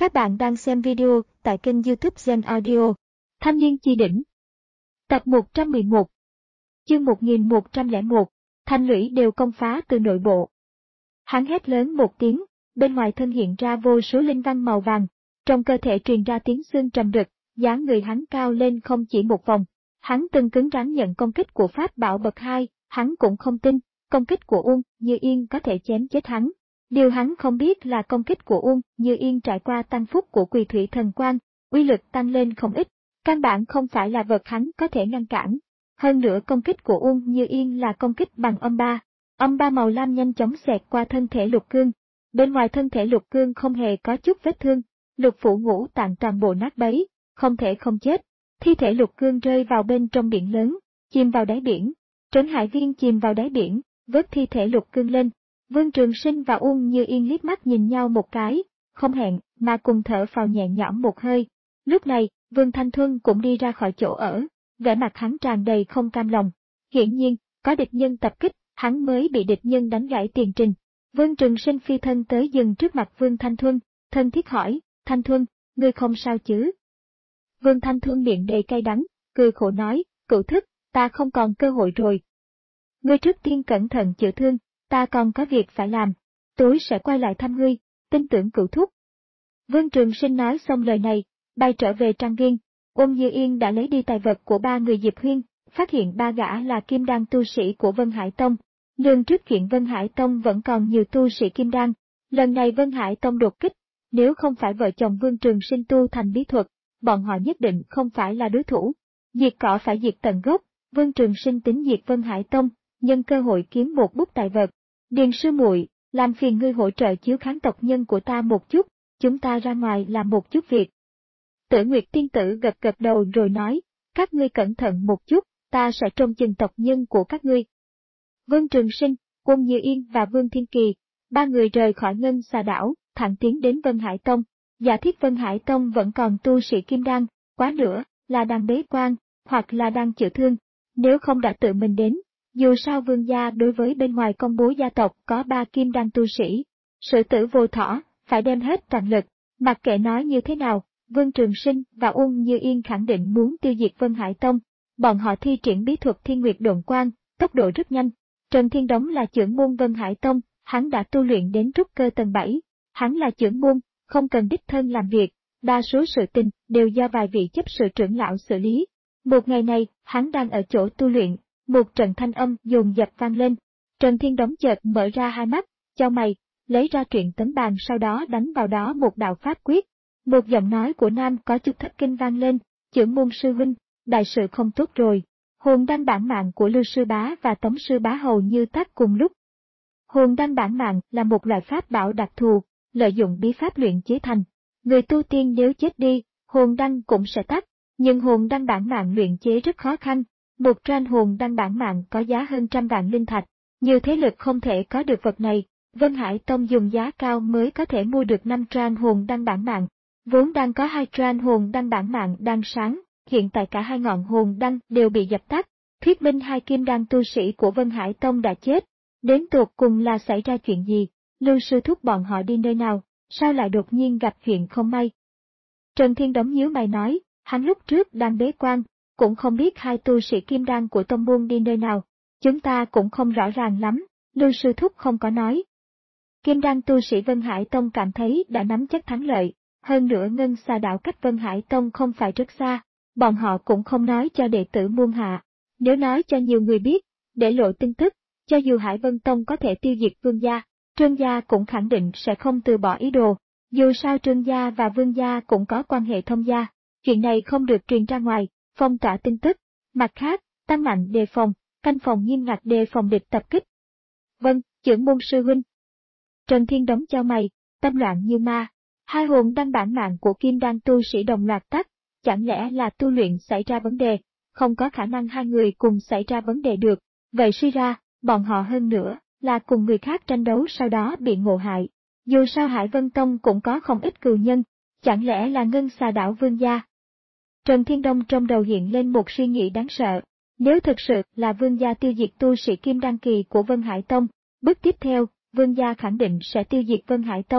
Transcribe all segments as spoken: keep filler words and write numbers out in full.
Các bạn đang xem video tại kênh YouTube Gen Audio. Thanh niên chi đỉnh. Tập một trăm mười một. Chương một nghìn một trăm lẻ một. Thành lũy đều công phá từ nội bộ. Hắn hét lớn một tiếng, bên ngoài thân hiện ra vô số linh văn màu vàng, trong cơ thể truyền ra tiếng xương trầm đực, dáng người hắn cao lên không chỉ một vòng. Hắn từng cứng rắn nhận công kích của Pháp Bảo bậc hai, hắn cũng không tin, công kích của Uông Như Yên có thể chém chết hắn. Điều hắn không biết là công kích của Uông Như Yên trải qua tăng phúc của Quỳ Thủy Thần Quang, uy lực tăng lên không ít, căn bản không phải là vật hắn có thể ngăn cản. Hơn nữa công kích của Uông Như Yên là công kích bằng âm ba. Âm ba màu lam nhanh chóng xẹt qua thân thể Lục Cương. Bên ngoài thân thể Lục Cương không hề có chút vết thương, lục phủ ngũ tạng toàn bộ nát bấy, không thể không chết. Thi thể Lục Cương rơi vào bên trong biển lớn, chìm vào đáy biển. Trấn Hải Viên chìm vào đáy biển, vớt thi thể Lục Cương lên. Vương Trường Sinh và Uông Như Yên liếc mắt nhìn nhau một cái, không hẹn mà cùng thở phào nhẹ nhõm một hơi. Lúc này, Vương Thanh Thuân cũng đi ra khỏi chỗ ở, vẻ mặt hắn tràn đầy không cam lòng. Hiển nhiên, có địch nhân tập kích, hắn mới bị địch nhân đánh gãy tiền trình. Vương Trường Sinh phi thân tới dừng trước mặt Vương Thanh Thuân, thân thiết hỏi, Thanh Thuân, ngươi không sao chứ? Vương Thanh Thuân miệng đầy cay đắng, cười khổ nói, cửu thúc, ta không còn cơ hội rồi. Ngươi trước tiên cẩn thận chữa thương, ta còn có việc phải làm, tối sẽ quay lại thăm ngươi, tin tưởng cửu thúc. Vương Trường Sinh nói xong lời này, bay trở về trang viên. Uông Như Yên đã lấy đi tài vật của ba người Diệp Huyên, phát hiện ba gã là kim đan tu sĩ của Vân Hải Tông. Lương trước kiện Vân Hải Tông vẫn còn nhiều tu sĩ kim đan, lần này Vân Hải Tông đột kích, nếu không phải vợ chồng Vương Trường Sinh tu thành bí thuật, bọn họ nhất định không phải là đối thủ. Diệt cỏ phải diệt tận gốc, Vương Trường Sinh tính diệt Vân Hải Tông, nhân cơ hội kiếm một bút tài vật. Điền sư muội, làm phiền ngươi hỗ trợ chiếu kháng tộc nhân của ta một chút, chúng ta ra ngoài làm một chút việc. Tử Nguyệt tiên tử gật gật đầu rồi nói, các ngươi cẩn thận một chút, ta sẽ trông chừng tộc nhân của các ngươi. Vương Trường Sinh, Uông Như Yên và Vương Thiên Kỳ, ba người rời khỏi Ngân Xà Đảo, thẳng tiến đến Vân Hải Tông. Giả thiết Vân Hải Tông vẫn còn tu sĩ kim đan, quá nữa là đang bế quan, hoặc là đang chữa thương, nếu không đã tự mình đến. Dù sao Vương gia đối với bên ngoài công bố gia tộc có ba kim đan tu sĩ, Sử Tử Vô Thỏ, phải đem hết toàn lực, mặc kệ nói như thế nào, Vương Trường Sinh và Uông Như Yên khẳng định muốn tiêu diệt Vân Hải Tông. Bọn họ thi triển bí thuật Thiên Nguyệt Độn Quang, tốc độ rất nhanh. Trần Thiên Đống là trưởng môn Vân Hải Tông, hắn đã tu luyện đến trúc cơ tầng bảy, hắn là trưởng môn, không cần đích thân làm việc, đa số sự tình đều do vài vị chấp sự trưởng lão xử lý. Một ngày này, hắn đang ở chỗ tu luyện. Một trận thanh âm dồn dập vang lên. Trần Thiên Đống chợt mở ra hai mắt, chau mày, lấy ra truyện tấm bàn sau đó đánh vào đó một đạo pháp quyết. Một giọng nói của nam có chút thất kinh vang lên, trưởng môn sư huynh, đại sự không tốt rồi. Hồn đăng bản mạng của Lưu Sư Bá và Tống Sư Bá hầu như tắt cùng lúc. Hồn đăng bản mạng là một loại pháp bảo đặc thù, lợi dụng bí pháp luyện chế thành. Người tu tiên nếu chết đi, hồn đăng cũng sẽ tắt, nhưng hồn đăng bản mạng luyện chế rất khó khăn. Một trang hồn đăng bản mạng có giá hơn trăm vạn linh thạch, nhiều thế lực không thể có được vật này. Vân Hải Tông dùng giá cao mới có thể mua được năm trang hồn đăng bản mạng. Vốn đang có hai trang hồn đăng bản mạng đang sáng, hiện tại cả hai ngọn hồn đăng đều bị dập tắt, thuyết minh hai kim đan tu sĩ của Vân Hải Tông đã chết. Đến tột cùng là xảy ra chuyện gì? Lưu sư thúc bọn họ đi nơi nào? Sao lại đột nhiên gặp chuyện không may? Trần Thiên Đống nhíu mày nói, hắn lúc trước đang bế quan, cũng không biết hai tu sĩ kim đan của tông môn đi nơi nào, chúng ta cũng không rõ ràng lắm, Lưu sư thúc không có nói. Kim đan tu sĩ Vân Hải Tông cảm thấy đã nắm chắc thắng lợi, hơn nữa Ngân Xà Đảo cách Vân Hải Tông không phải rất xa, bọn họ cũng không nói cho đệ tử muôn hạ. Nếu nói cho nhiều người biết, để lộ tin tức, cho dù Hải Vân Tông có thể tiêu diệt Vương gia, Trương gia cũng khẳng định sẽ không từ bỏ ý đồ, dù sao Trương gia và Vương gia cũng có quan hệ thông gia, chuyện này không được truyền ra ngoài. Phong tỏa tin tức, mặt khác, tăng mạnh đề phòng, canh phòng nghiêm ngặt đề phòng địch tập kích. Vâng, trưởng môn sư huynh. Trần Thiên Đống chau mày, tâm loạn như ma, hai hồn đăng bản mạng của kim đan tu sĩ đồng loạt tắt, chẳng lẽ là tu luyện xảy ra vấn đề, không có khả năng hai người cùng xảy ra vấn đề được, vậy suy ra, bọn họ hơn nữa, là cùng người khác tranh đấu sau đó bị ngộ hại. Dù sao Hải Vân Tông cũng có không ít cừu nhân, chẳng lẽ là Ngân Xà Đảo Vương gia? Trần Thiên Đông trong đầu hiện lên một suy nghĩ đáng sợ, nếu thực sự là Vương gia tiêu diệt tu sĩ kim đan kỳ của Vân Hải Tông, bước tiếp theo, Vương gia khẳng định sẽ tiêu diệt Vân Hải Tông,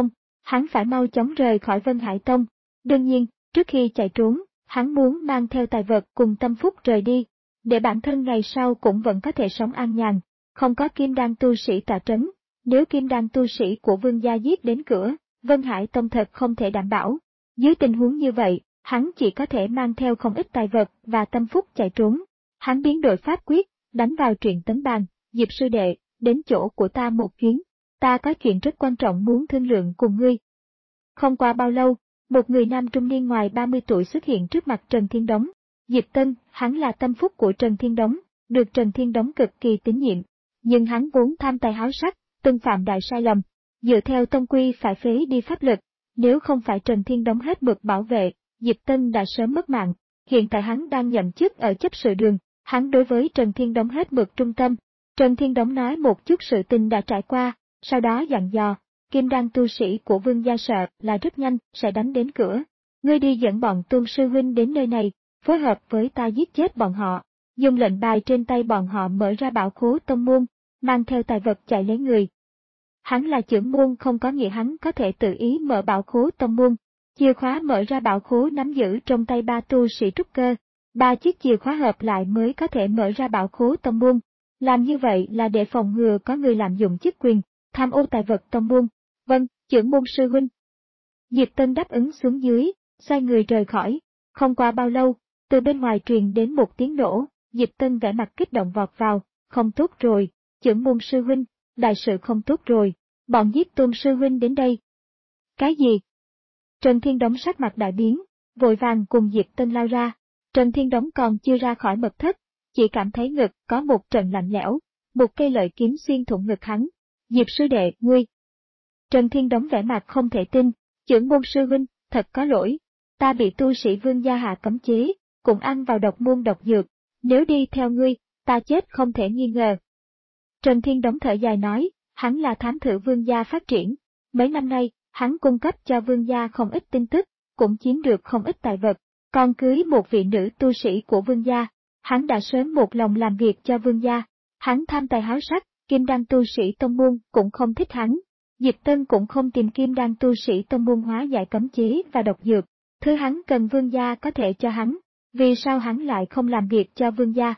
hắn phải mau chóng rời khỏi Vân Hải Tông. Đương nhiên, trước khi chạy trốn, hắn muốn mang theo tài vật cùng tâm phúc rời đi, để bản thân ngày sau cũng vẫn có thể sống an nhàn, không có kim đan tu sĩ tọa trấn. Nếu kim đan tu sĩ của Vương gia giết đến cửa, Vân Hải Tông thật không thể đảm bảo. Dưới tình huống như vậy, hắn chỉ có thể mang theo không ít tài vật và tâm phúc chạy trốn. Hắn biến đổi pháp quyết, đánh vào truyện tấn bàn, Diệp sư đệ, đến chỗ của ta một chuyến, ta có chuyện rất quan trọng muốn thương lượng cùng ngươi. Không qua bao lâu, một người nam trung niên ngoài ba mươi tuổi xuất hiện trước mặt Trần Thiên Đống. Diệp Tân, hắn là tâm phúc của Trần Thiên Đống, được Trần Thiên Đống cực kỳ tín nhiệm. Nhưng hắn vốn tham tài háo sắc, từng phạm đại sai lầm, dựa theo tông quy phải phế đi pháp lực, nếu không phải Trần Thiên Đống hết mực bảo vệ, Diệp Tân đã sớm mất mạng. Hiện tại hắn đang nhậm chức ở chấp sự đường, hắn đối với Trần Thiên Đống hết mực trung tâm. Trần Thiên Đống nói một chút sự tình đã trải qua, sau đó dặn dò, kim đan tu sĩ của Vương gia sợ là rất nhanh sẽ đánh đến cửa. Ngươi đi dẫn bọn Tôn sư huynh đến nơi này, phối hợp với ta giết chết bọn họ, dùng lệnh bài trên tay bọn họ mở ra bảo khố tông môn, mang theo tài vật chạy lấy người. Hắn là trưởng môn không có nghĩa hắn có thể tự ý mở bảo khố tông môn. Chìa khóa mở ra bảo khố nắm giữ trong tay ba tu sĩ trúc cơ, ba chiếc chìa khóa hợp lại mới có thể mở ra bảo khố tông môn. Làm như vậy là để phòng ngừa có người lạm dụng chức quyền, tham ô tài vật tông môn. Vâng, trưởng môn sư huynh. Diệp Tân đáp ứng xuống dưới, xoay người rời khỏi. Không qua bao lâu, từ bên ngoài truyền đến một tiếng nổ, Diệp Tân vẻ mặt kích động vọt vào, không tốt rồi, trưởng môn sư huynh, đại sự không tốt rồi, bọn giết Tôn sư huynh đến đây. Cái gì? Trần Thiên Đống sắc mặt đại biến, vội vàng cùng Diệp Tân lao ra. Trần Thiên Đống còn chưa ra khỏi mật thất, chỉ cảm thấy ngực có một trận lạnh lẽo, một cây lợi kiếm xuyên thủng ngực hắn. Diệp sư đệ, ngươi. Trần Thiên Đống vẻ mặt không thể tin, trưởng môn sư huynh, thật có lỗi, ta bị tu sĩ Vương gia hạ cấm chế, cũng ăn vào độc môn độc dược, nếu đi theo ngươi, ta chết không thể nghi ngờ. Trần Thiên Đống thở dài nói, hắn là thám thử Vương gia phát triển, mấy năm nay, hắn cung cấp cho Vương gia không ít tin tức, cũng chiếm được không ít tài vật, còn cưới một vị nữ tu sĩ của Vương gia, hắn đã sớm một lòng làm việc cho Vương gia, hắn tham tài háo sắc, kim đan tu sĩ tông môn cũng không thích hắn. Diệp Tân cũng không tìm kim đan tu sĩ tông môn hóa giải cấm chế và độc dược, thứ hắn cần Vương gia có thể cho hắn, vì sao hắn lại không làm việc cho Vương gia?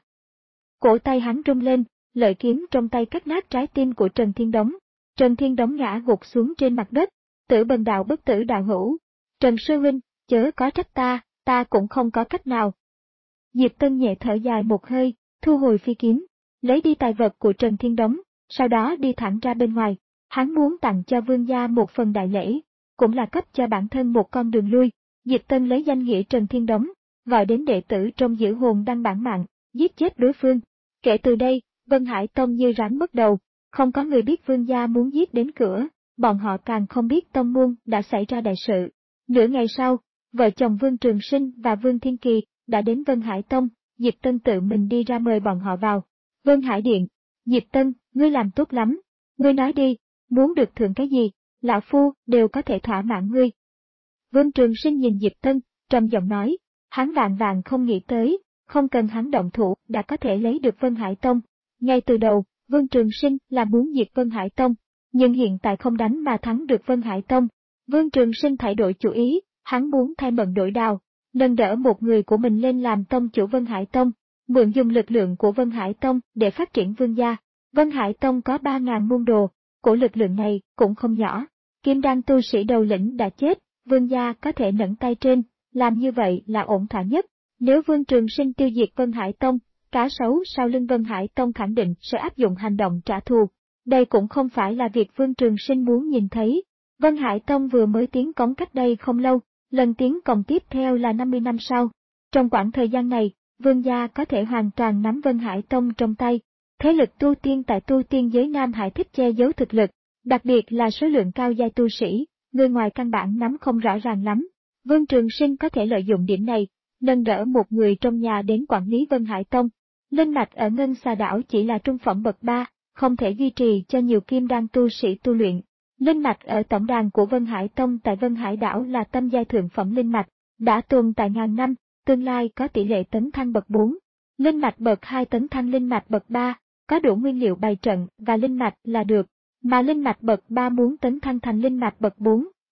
Cổ tay hắn rung lên, lợi kiếm trong tay cắt nát trái tim của Trần Thiên Đống. Trần Thiên Đống ngã gục xuống trên mặt đất, tử bần đạo bất tử đạo hữu. Trần sư huynh, chớ có trách ta, ta cũng không có cách nào. Diệp Tân nhẹ thở dài một hơi, thu hồi phi kiếm, lấy đi tài vật của Trần Thiên Đống, sau đó đi thẳng ra bên ngoài. Hắn muốn tặng cho Vương gia một phần đại lễ, cũng là cấp cho bản thân một con đường lui. Diệp Tân lấy danh nghĩa Trần Thiên Đống, gọi đến đệ tử trong giữ hồn đăng bản mạng, giết chết đối phương. Kể từ đây, Vân Hải Tông như rắn mất đầu, không có người biết Vương gia muốn giết đến cửa, bọn họ càng không biết tông môn đã xảy ra đại sự. Nửa ngày sau, vợ chồng Vương Trường Sinh và Vương Thiên Kỳ đã đến Vân Hải Tông, Diệp Tân tự mình đi ra mời bọn họ vào. Vân Hải Điện, Diệp Tân, ngươi làm tốt lắm, ngươi nói đi, muốn được thưởng cái gì, lão phu đều có thể thỏa mãn ngươi. Vương Trường Sinh nhìn Diệp Tân, trầm giọng nói, hắn vạn vạn không nghĩ tới, không cần hắn động thủ đã có thể lấy được Vân Hải Tông. Ngay từ đầu, Vương Trường Sinh là muốn diệt Vân Hải Tông, nhưng hiện tại không đánh mà thắng được Vân Hải Tông. Vương Trường Sinh thay đổi chủ ý, hắn muốn thay mận đổi đào, nâng đỡ một người của mình lên làm tông chủ Vân Hải Tông, mượn dùng lực lượng của Vân Hải Tông để phát triển Vương gia. Vân Hải Tông có ba ngàn môn đồ, của lực lượng này cũng không nhỏ. Kim đan tu sĩ đầu lĩnh đã chết, Vương gia có thể nẫn tay trên, làm như vậy là ổn thỏa nhất. Nếu Vương Trường Sinh tiêu diệt Vân Hải Tông, cá sấu sau lưng Vân Hải Tông khẳng định sẽ áp dụng hành động trả thù. Đây cũng không phải là việc Vương Trường Sinh muốn nhìn thấy. Vân Hải Tông vừa mới tiến cống cách đây không lâu, lần tiến cống tiếp theo là năm mươi năm sau. Trong quãng thời gian này, Vương gia có thể hoàn toàn nắm Vân Hải Tông trong tay. Thế lực tu tiên tại tu tiên giới Nam Hải thích che giấu thực lực, đặc biệt là số lượng cao giai tu sĩ, người ngoài căn bản nắm không rõ ràng lắm. Vương Trường Sinh có thể lợi dụng điểm này, nâng đỡ một người trong nhà đến quản lý Vân Hải Tông. Linh mạch ở Ngân Xà Đảo chỉ là trung phẩm bậc ba, không thể duy trì cho nhiều kim đan tu sĩ tu luyện. Linh mạch ở tổng đàn của Vân Hải Tông tại Vân Hải Đảo là tâm giai thượng phẩm linh mạch, đã tồn tại ngàn năm, tương lai có tỷ lệ tấn thăng bậc bốn. Linh mạch bậc hai tấn thăng linh mạch bậc ba, có đủ nguyên liệu bày trận và linh mạch là được, mà linh mạch bậc ba muốn tấn thăng thành linh mạch bậc bốn,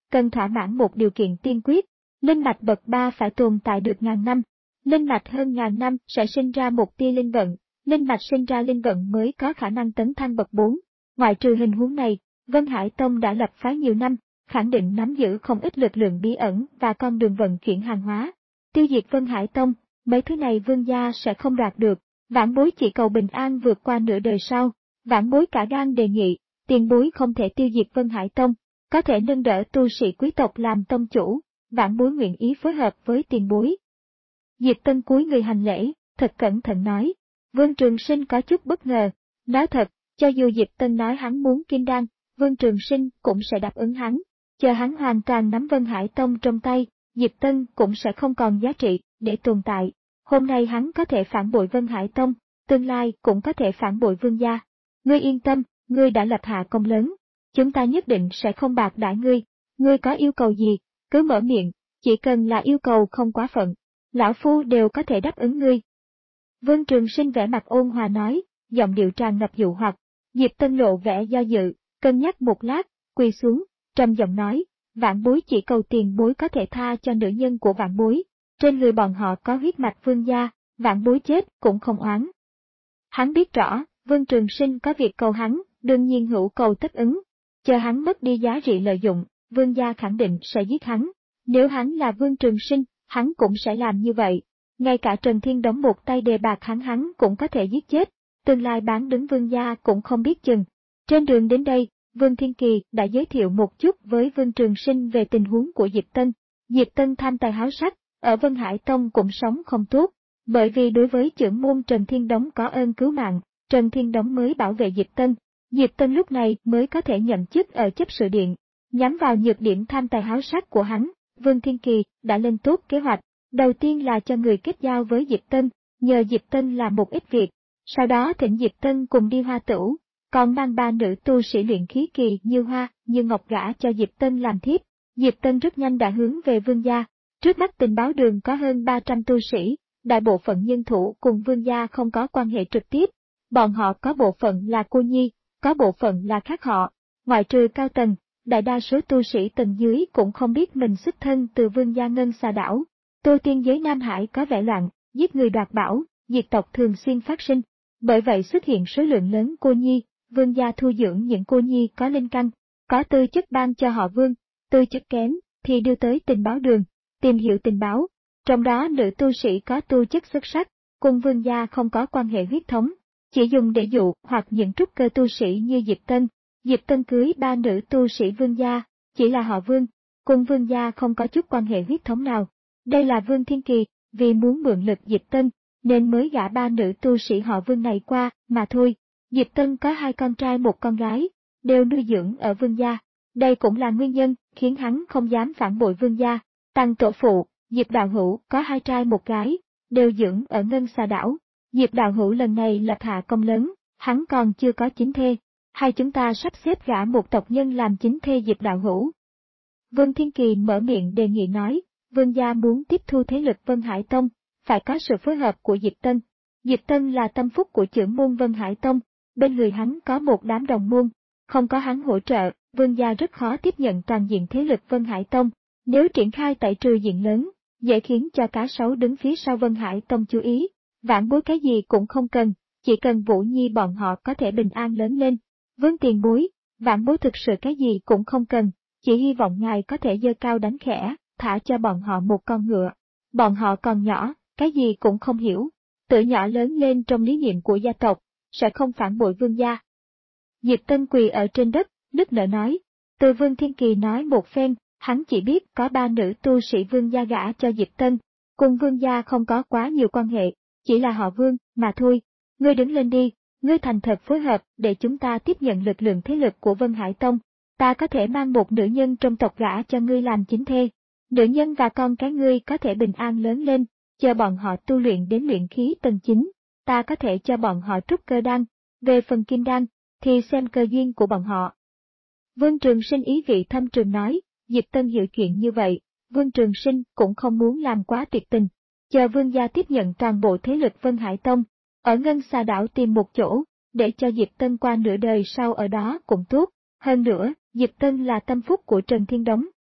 cần thỏa mãn một điều kiện tiên quyết. Linh mạch bậc ba phải tồn tại được ngàn năm. Linh mạch hơn ngàn năm sẽ sinh ra một tia linh vận, linh mạch sinh ra linh vận mới có khả năng tấn thăng bậc bốn. Ngoại trừ hình huống này, Vân Hải Tông đã lập phái nhiều năm, khẳng định nắm giữ không ít lực lượng bí ẩn và con đường vận chuyển hàng hóa. Tiêu diệt Vân Hải Tông, mấy thứ này Vương gia sẽ không đoạt được. Vãn bối chỉ cầu bình an vượt qua nửa đời sau. Vãn bối cả gan đề nghị, tiền bối không thể tiêu diệt Vân Hải Tông, có thể nâng đỡ tu sĩ quý tộc làm tông chủ. Vãn bối nguyện ý phối hợp với tiền bối. Diệp Tân cúi người hành lễ, thật cẩn thận nói. Vương Trường Sinh có chút bất ngờ. Nói thật, cho dù Diệp Tân nói hắn muốn kim đan, Vương Trường Sinh cũng sẽ đáp ứng hắn. Chờ hắn hoàn toàn nắm Vân Hải Tông trong tay, Diệp Tân cũng sẽ không còn giá trị để tồn tại. Hôm nay hắn có thể phản bội Vân Hải Tông, tương lai cũng có thể phản bội Vương gia. Ngươi yên tâm, ngươi đã lập hạ công lớn. Chúng ta nhất định sẽ không bạc đãi ngươi. Ngươi có yêu cầu gì, cứ mở miệng, chỉ cần là yêu cầu không quá phận. Lão Phu đều có thể đáp ứng ngươi. Vương Trường Sinh vẻ mặt ôn hòa nói, giọng điệu tràn ngập dụ hoặc. Diệp Tân lộ vẻ do dự, cân nhắc một lát, quỳ xuống, trầm giọng nói, vãn bối chỉ cầu tiền bối có thể tha cho nữ nhân của vãn bối. Trên người bọn họ có huyết mạch Vương gia, vãn bối chết cũng không oán. Hắn biết rõ, Vương Trường Sinh có việc cầu hắn, đương nhiên hữu cầu tất ứng. Chờ hắn mất đi giá trị lợi dụng, Vương gia khẳng định sẽ giết hắn. Nếu hắn là Vương Trường Sinh, hắn cũng sẽ làm như vậy. Ngay cả Trần Thiên đóng một tay đề bạc hắn hắn cũng có thể giết chết, tương lai bán đứng Vương gia cũng không biết chừng. Trên đường đến đây, Vương Thiên Kỳ đã giới thiệu một chút với Vương Trường Sinh về tình huống của Diệp Tân. Diệp Tân tham tài háo sắc, ở Vân Hải Tông cũng sống không tốt, bởi vì đối với trưởng môn Trần Thiên Đống có ơn cứu mạng, Trần Thiên Đống mới bảo vệ Diệp Tân. Diệp Tân lúc này mới có thể nhậm chức ở chấp sự điện. Nhắm vào nhược điểm tham tài háo sắc của hắn, Vương Thiên Kỳ đã lên tốt kế hoạch. Đầu tiên là cho người kết giao với Diệp Tân, nhờ Diệp Tân làm một ít việc. Sau đó thỉnh Diệp Tân cùng đi Hoa Tửu, còn mang ba nữ tu sĩ luyện khí kỳ như Hoa, như Ngọc gả cho Diệp Tân làm thiếp. Diệp Tân rất nhanh đã hướng về Vương gia. Trước mắt tình báo đường có hơn ba trăm tu sĩ, đại bộ phận nhân thủ cùng Vương gia không có quan hệ trực tiếp. Bọn họ có bộ phận là cô nhi, có bộ phận là khác họ. Ngoại trừ cao tầng, đại đa số tu sĩ tầng dưới cũng không biết mình xuất thân từ Vương gia Ngân Xà Đảo. Tu tiên giới Nam Hải có vẻ loạn, giết người đoạt bảo, diệt tộc thường xuyên phát sinh. Bởi vậy xuất hiện số lượng lớn cô nhi, Vương gia thu dưỡng những cô nhi có linh căn, có tư chất ban cho họ Vương, tư chất kém thì đưa tới tình báo đường, tìm hiểu tình báo. Trong đó nữ tu sĩ có tu chất xuất sắc, cùng Vương gia không có quan hệ huyết thống, chỉ dùng để dụ hoặc những trúc cơ tu sĩ như Diệp Tân. Diệp Tân cưới ba nữ tu sĩ Vương gia, chỉ là họ Vương, cùng Vương gia không có chút quan hệ huyết thống nào. Đây là Vương Thiên Kỳ, vì muốn mượn lực Diệp Tân, nên mới gả ba nữ tu sĩ họ Vương này qua, mà thôi. Diệp Tân có hai con trai một con gái, đều nuôi dưỡng ở Vương gia. Đây cũng là nguyên nhân khiến hắn không dám phản bội Vương gia. Tăng tổ phụ, Diệp Đạo Hữu có hai trai một gái, đều dưỡng ở Ngân Xà Đảo. Diệp Đạo Hữu lần này lập hạ công lớn, hắn còn chưa có chính thê. Hai chúng ta sắp xếp gả một tộc nhân làm chính thê Diệp Đạo Hữu. Vương Thiên Kỳ mở miệng đề nghị nói. Vương gia muốn tiếp thu thế lực Vân Hải Tông, phải có sự phối hợp của Diệp Tân. Diệp Tân là tâm phúc của trưởng môn Vân Hải Tông, bên người hắn có một đám đồng môn, không có hắn hỗ trợ, Vương gia rất khó tiếp nhận toàn diện thế lực Vân Hải Tông. Nếu triển khai tẩy trừ diện lớn, dễ khiến cho cá sấu đứng phía sau Vân Hải Tông chú ý. Vãn bối cái gì cũng không cần, chỉ cần Vũ Nhi bọn họ có thể bình an lớn lên. Vương tiền bối, vãn bối thực sự cái gì cũng không cần, chỉ hy vọng ngài có thể giơ cao đánh khẽ, thả cho bọn họ một con ngựa. Bọn họ còn nhỏ, cái gì cũng không hiểu, từ nhỏ lớn lên trong lý niệm của gia tộc, sẽ không phản bội Vương gia. Diệp Tân quỳ ở trên đất, nức nở nói. Từ Vương Thiên Kỳ nói một phen, hắn chỉ biết có ba nữ tu sĩ Vương gia gả cho Diệp Tân, cùng Vương gia không có quá nhiều quan hệ, chỉ là họ Vương mà thôi. Ngươi đứng lên đi, ngươi thành thật phối hợp để chúng ta tiếp nhận lực lượng thế lực của Vân Hải Tông. Ta có thể mang một nữ nhân trong tộc gả cho ngươi làm chính thê. Nữ nhân và con cái ngươi có thể bình an lớn lên, chờ bọn họ tu luyện đến luyện khí tầng chín, ta có thể cho bọn họ trúc cơ đan, về phần kim đan, thì xem cơ duyên của bọn họ. Vương Trường Sinh ý vị thâm trường nói, Diệp Tân hiểu chuyện như vậy, Vương Trường Sinh cũng không muốn làm quá tuyệt tình, chờ Vương gia tiếp nhận toàn bộ thế lực Vân Hải Tông, ở Ngân Xà Đảo tìm một chỗ, để cho Diệp Tân qua nửa đời sau ở đó cũng tốt, hơn nữa, Diệp Tân là tâm phúc của Trần Thiên Đống.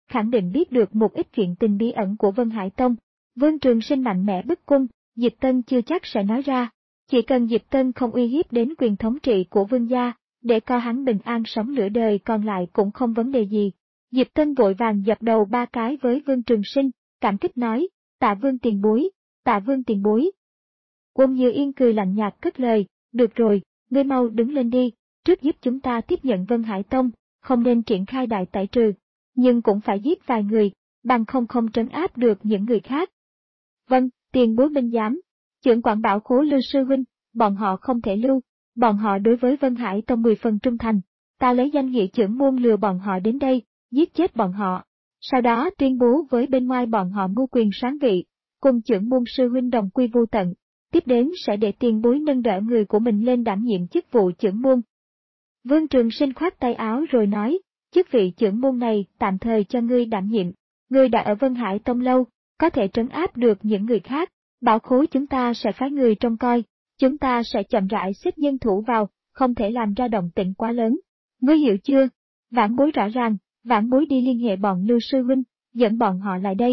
khẳng định biết được một ít chuyện tình bí ẩn của Vân Hải Tông. Vương Trường Sinh mạnh mẽ bức cung, Diệp Tân chưa chắc sẽ nói ra. Chỉ cần Diệp Tân không uy hiếp đến quyền thống trị của Vương gia, để co hắn bình an sống nửa đời còn lại cũng không vấn đề gì. Diệp Tân vội vàng dập đầu ba cái với Vương Trường Sinh, cảm kích nói, tạ Vương tiền bối, tạ Vương tiền bối. Quân Như Yên cười lạnh nhạt cất lời, được rồi, ngươi mau đứng lên đi, trước giúp chúng ta tiếp nhận Vân Hải Tông, không nên triển khai đại tẩy trừ, nhưng cũng phải giết vài người, bằng không không trấn áp được những người khác. Vâng, tiền bối minh giám, trưởng quản bảo khố Lưu sư huynh, bọn họ không thể lưu, bọn họ đối với Vân Hải Tông mười phần trung thành, ta lấy danh nghĩa trưởng môn lừa bọn họ đến đây, giết chết bọn họ, sau đó tuyên bố với bên ngoài bọn họ mưu quyền sáng vị, cùng trưởng môn sư huynh đồng quy vô tận, tiếp đến sẽ để tiền bối nâng đỡ người của mình lên đảm nhiệm chức vụ trưởng môn. Vương Trường Sinh khoát tay áo rồi nói, chức vị trưởng môn này tạm thời cho ngươi đảm nhiệm, ngươi đã ở Vân Hải Tông lâu, có thể trấn áp được những người khác, bảo khố chúng ta sẽ phái người trông coi, chúng ta sẽ chậm rãi xếp nhân thủ vào, không thể làm ra động tĩnh quá lớn. Ngươi hiểu chưa? Vãn bối rõ ràng, vãn bối đi liên hệ bọn Lưu sư huynh, dẫn bọn họ lại đây.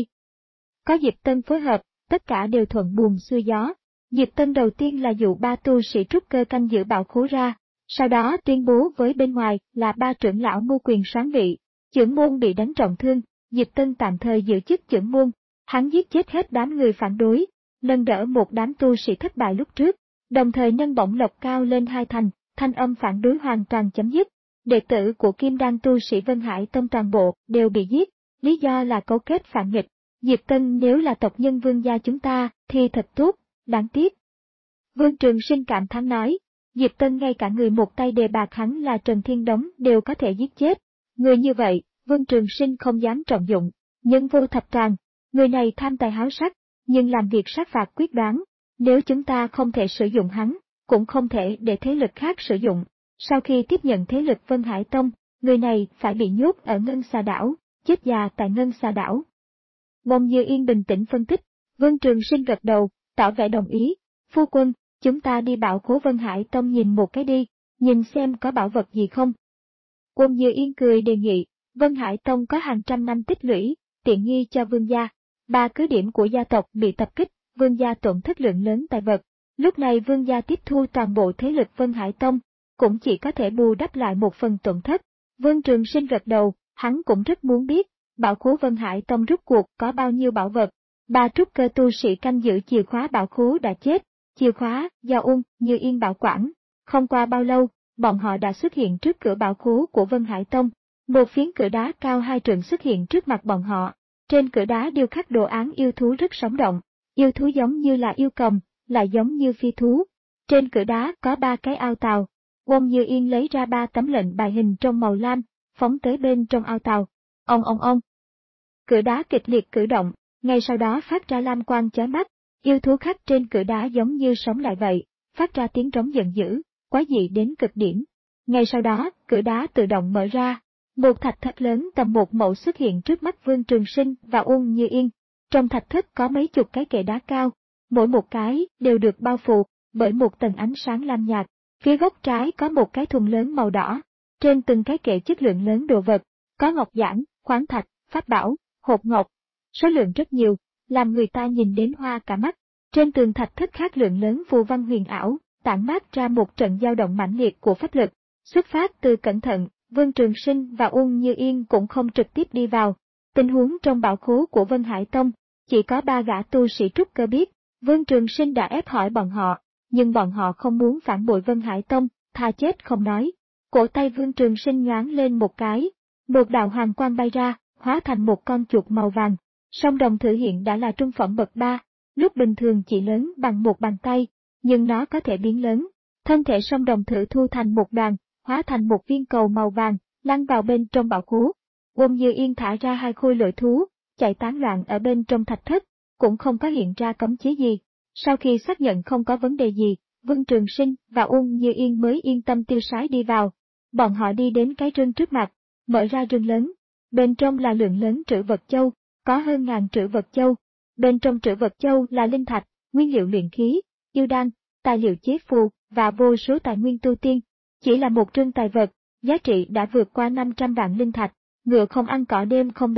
Có Diệp Tân phối hợp, tất cả đều thuận buồm xuôi gió. Diệp Tân đầu tiên là dụ ba tu sĩ trúc cơ canh giữ bảo khố ra, sau đó tuyên bố với bên ngoài là ba trưởng lão mưu quyền soán vị, trưởng môn bị đánh trọng thương, Diệp Tân tạm thời giữ chức trưởng môn, hắn giết chết hết đám người phản đối, nâng đỡ một đám tu sĩ thất bại lúc trước, đồng thời nâng bổng lộc cao lên hai thành, thanh âm phản đối hoàn toàn chấm dứt. Đệ tử của Kim Đan tu sĩ Vân Hải Tông toàn bộ đều bị giết, lý do là cấu kết phản nghịch. Diệp Tân nếu là tộc nhân Vương gia chúng ta thì thật tốt, đáng tiếc. Vương Trường Sinh cảm thán nói, Diệp Tân ngay cả người một tay đề bạc hắn là Trần Thiên Đống đều có thể giết chết. Người như vậy, Vương Trường Sinh không dám trọng dụng, nhân vô thập tràng, người này tham tài háo sắc, nhưng làm việc sát phạt quyết đoán, nếu chúng ta không thể sử dụng hắn, cũng không thể để thế lực khác sử dụng. Sau khi tiếp nhận thế lực Vân Hải Tông, người này phải bị nhốt ở Ngân Xà Đảo, chết già tại Ngân Xà Đảo. Mông Như Yên bình tĩnh phân tích, Vương Trường Sinh gật đầu, tỏ vẻ đồng ý. Phu quân, chúng ta đi bảo khố Vân Hải Tông nhìn một cái đi, nhìn xem có bảo vật gì không. Quân Như Yên cười đề nghị, Vân Hải Tông có hàng trăm năm tích lũy, tiện nghi cho vương gia. Ba cứ điểm của gia tộc bị tập kích, vương gia tổn thất lượng lớn tài vật. Lúc này vương gia tiếp thu toàn bộ thế lực Vân Hải Tông, cũng chỉ có thể bù đắp lại một phần tổn thất. Vương Trường Sinh gật đầu, hắn cũng rất muốn biết, bảo khố Vân Hải Tông rút cuộc có bao nhiêu bảo vật. Ba trúc cơ tu sĩ canh giữ chìa khóa bảo khố đã chết, chìa khóa do Ung Như Yên bảo quản. Không qua bao lâu, bọn họ đã xuất hiện trước cửa bảo khố của Vân Hải Tông. Một phiến cửa đá cao hai trượng xuất hiện trước mặt bọn họ. Trên cửa đá điêu khắc đồ án yêu thú rất sống động, yêu thú giống như là yêu cầm, lại giống như phi thú. Trên cửa đá có ba cái ao tàu. Quân Như Yên lấy ra ba tấm lệnh bài hình trong màu lam, phóng tới bên trong ao tàu. Ông ông ông. Cửa đá kịch liệt cử động, ngay sau đó phát ra lam quang chói mắt. Yêu thú khắc trên cửa đá giống như sống lại vậy, phát ra tiếng trống giận dữ, quái dị đến cực điểm. Ngay sau đó, cửa đá tự động mở ra. Một thạch thất lớn tầm một mẫu xuất hiện trước mắt Vương Trường Sinh và Ung Như Yên. Trong thạch thất có mấy chục cái kệ đá cao, mỗi một cái đều được bao phủ bởi một tầng ánh sáng lam nhạt. Phía góc trái có một cái thùng lớn màu đỏ, trên từng cái kệ chất lượng lớn đồ vật, có ngọc giản, khoáng thạch, pháp bảo, hộp ngọc, số lượng rất nhiều, làm người ta nhìn đến hoa cả mắt. Trên tường thạch thất khác lượng lớn phù văn huyền ảo, tản mát ra một trận dao động mãnh liệt của pháp lực. Xuất phát từ cẩn thận, Vương Trường Sinh và Ung Như Yên cũng không trực tiếp đi vào. Tình huống trong bảo khố của Vân Hải Tông, chỉ có ba gã tu sĩ trúc cơ biết. Vương Trường Sinh đã ép hỏi bọn họ, nhưng bọn họ không muốn phản bội Vân Hải Tông, tha chết không nói. Cổ tay Vương Trường Sinh nhoáng lên một cái, một đạo hoàng quang bay ra, hóa thành một con chuột màu vàng. Song đồng thử hiện đã là trung phẩm bậc ba, lúc bình thường chỉ lớn bằng một bàn tay, nhưng nó có thể biến lớn. Thân thể song đồng thử thu thành một đoàn, hóa thành một viên cầu màu vàng, lăn vào bên trong bảo khố. Quân Như Yên thả ra hai khôi lỗi thú, chạy tán loạn ở bên trong thạch thất, cũng không có hiện ra cấm chế gì. Sau khi xác nhận không có vấn đề gì, Vương Trường Sinh và Ung Như Yên mới yên tâm tiêu sái đi vào. Bọn họ đi đến cái rương trước mặt, mở ra rương lớn. Bên trong là lượng lớn trữ vật châu, có hơn ngàn trữ vật châu. Bên trong trữ vật châu là linh thạch, nguyên liệu luyện khí, yêu đan, tài liệu chế phù và vô số tài nguyên tu tiên. Chỉ là một trương tài vật, giá trị đã vượt qua năm trăm vạn linh thạch. Ngựa không ăn cỏ đêm không béo,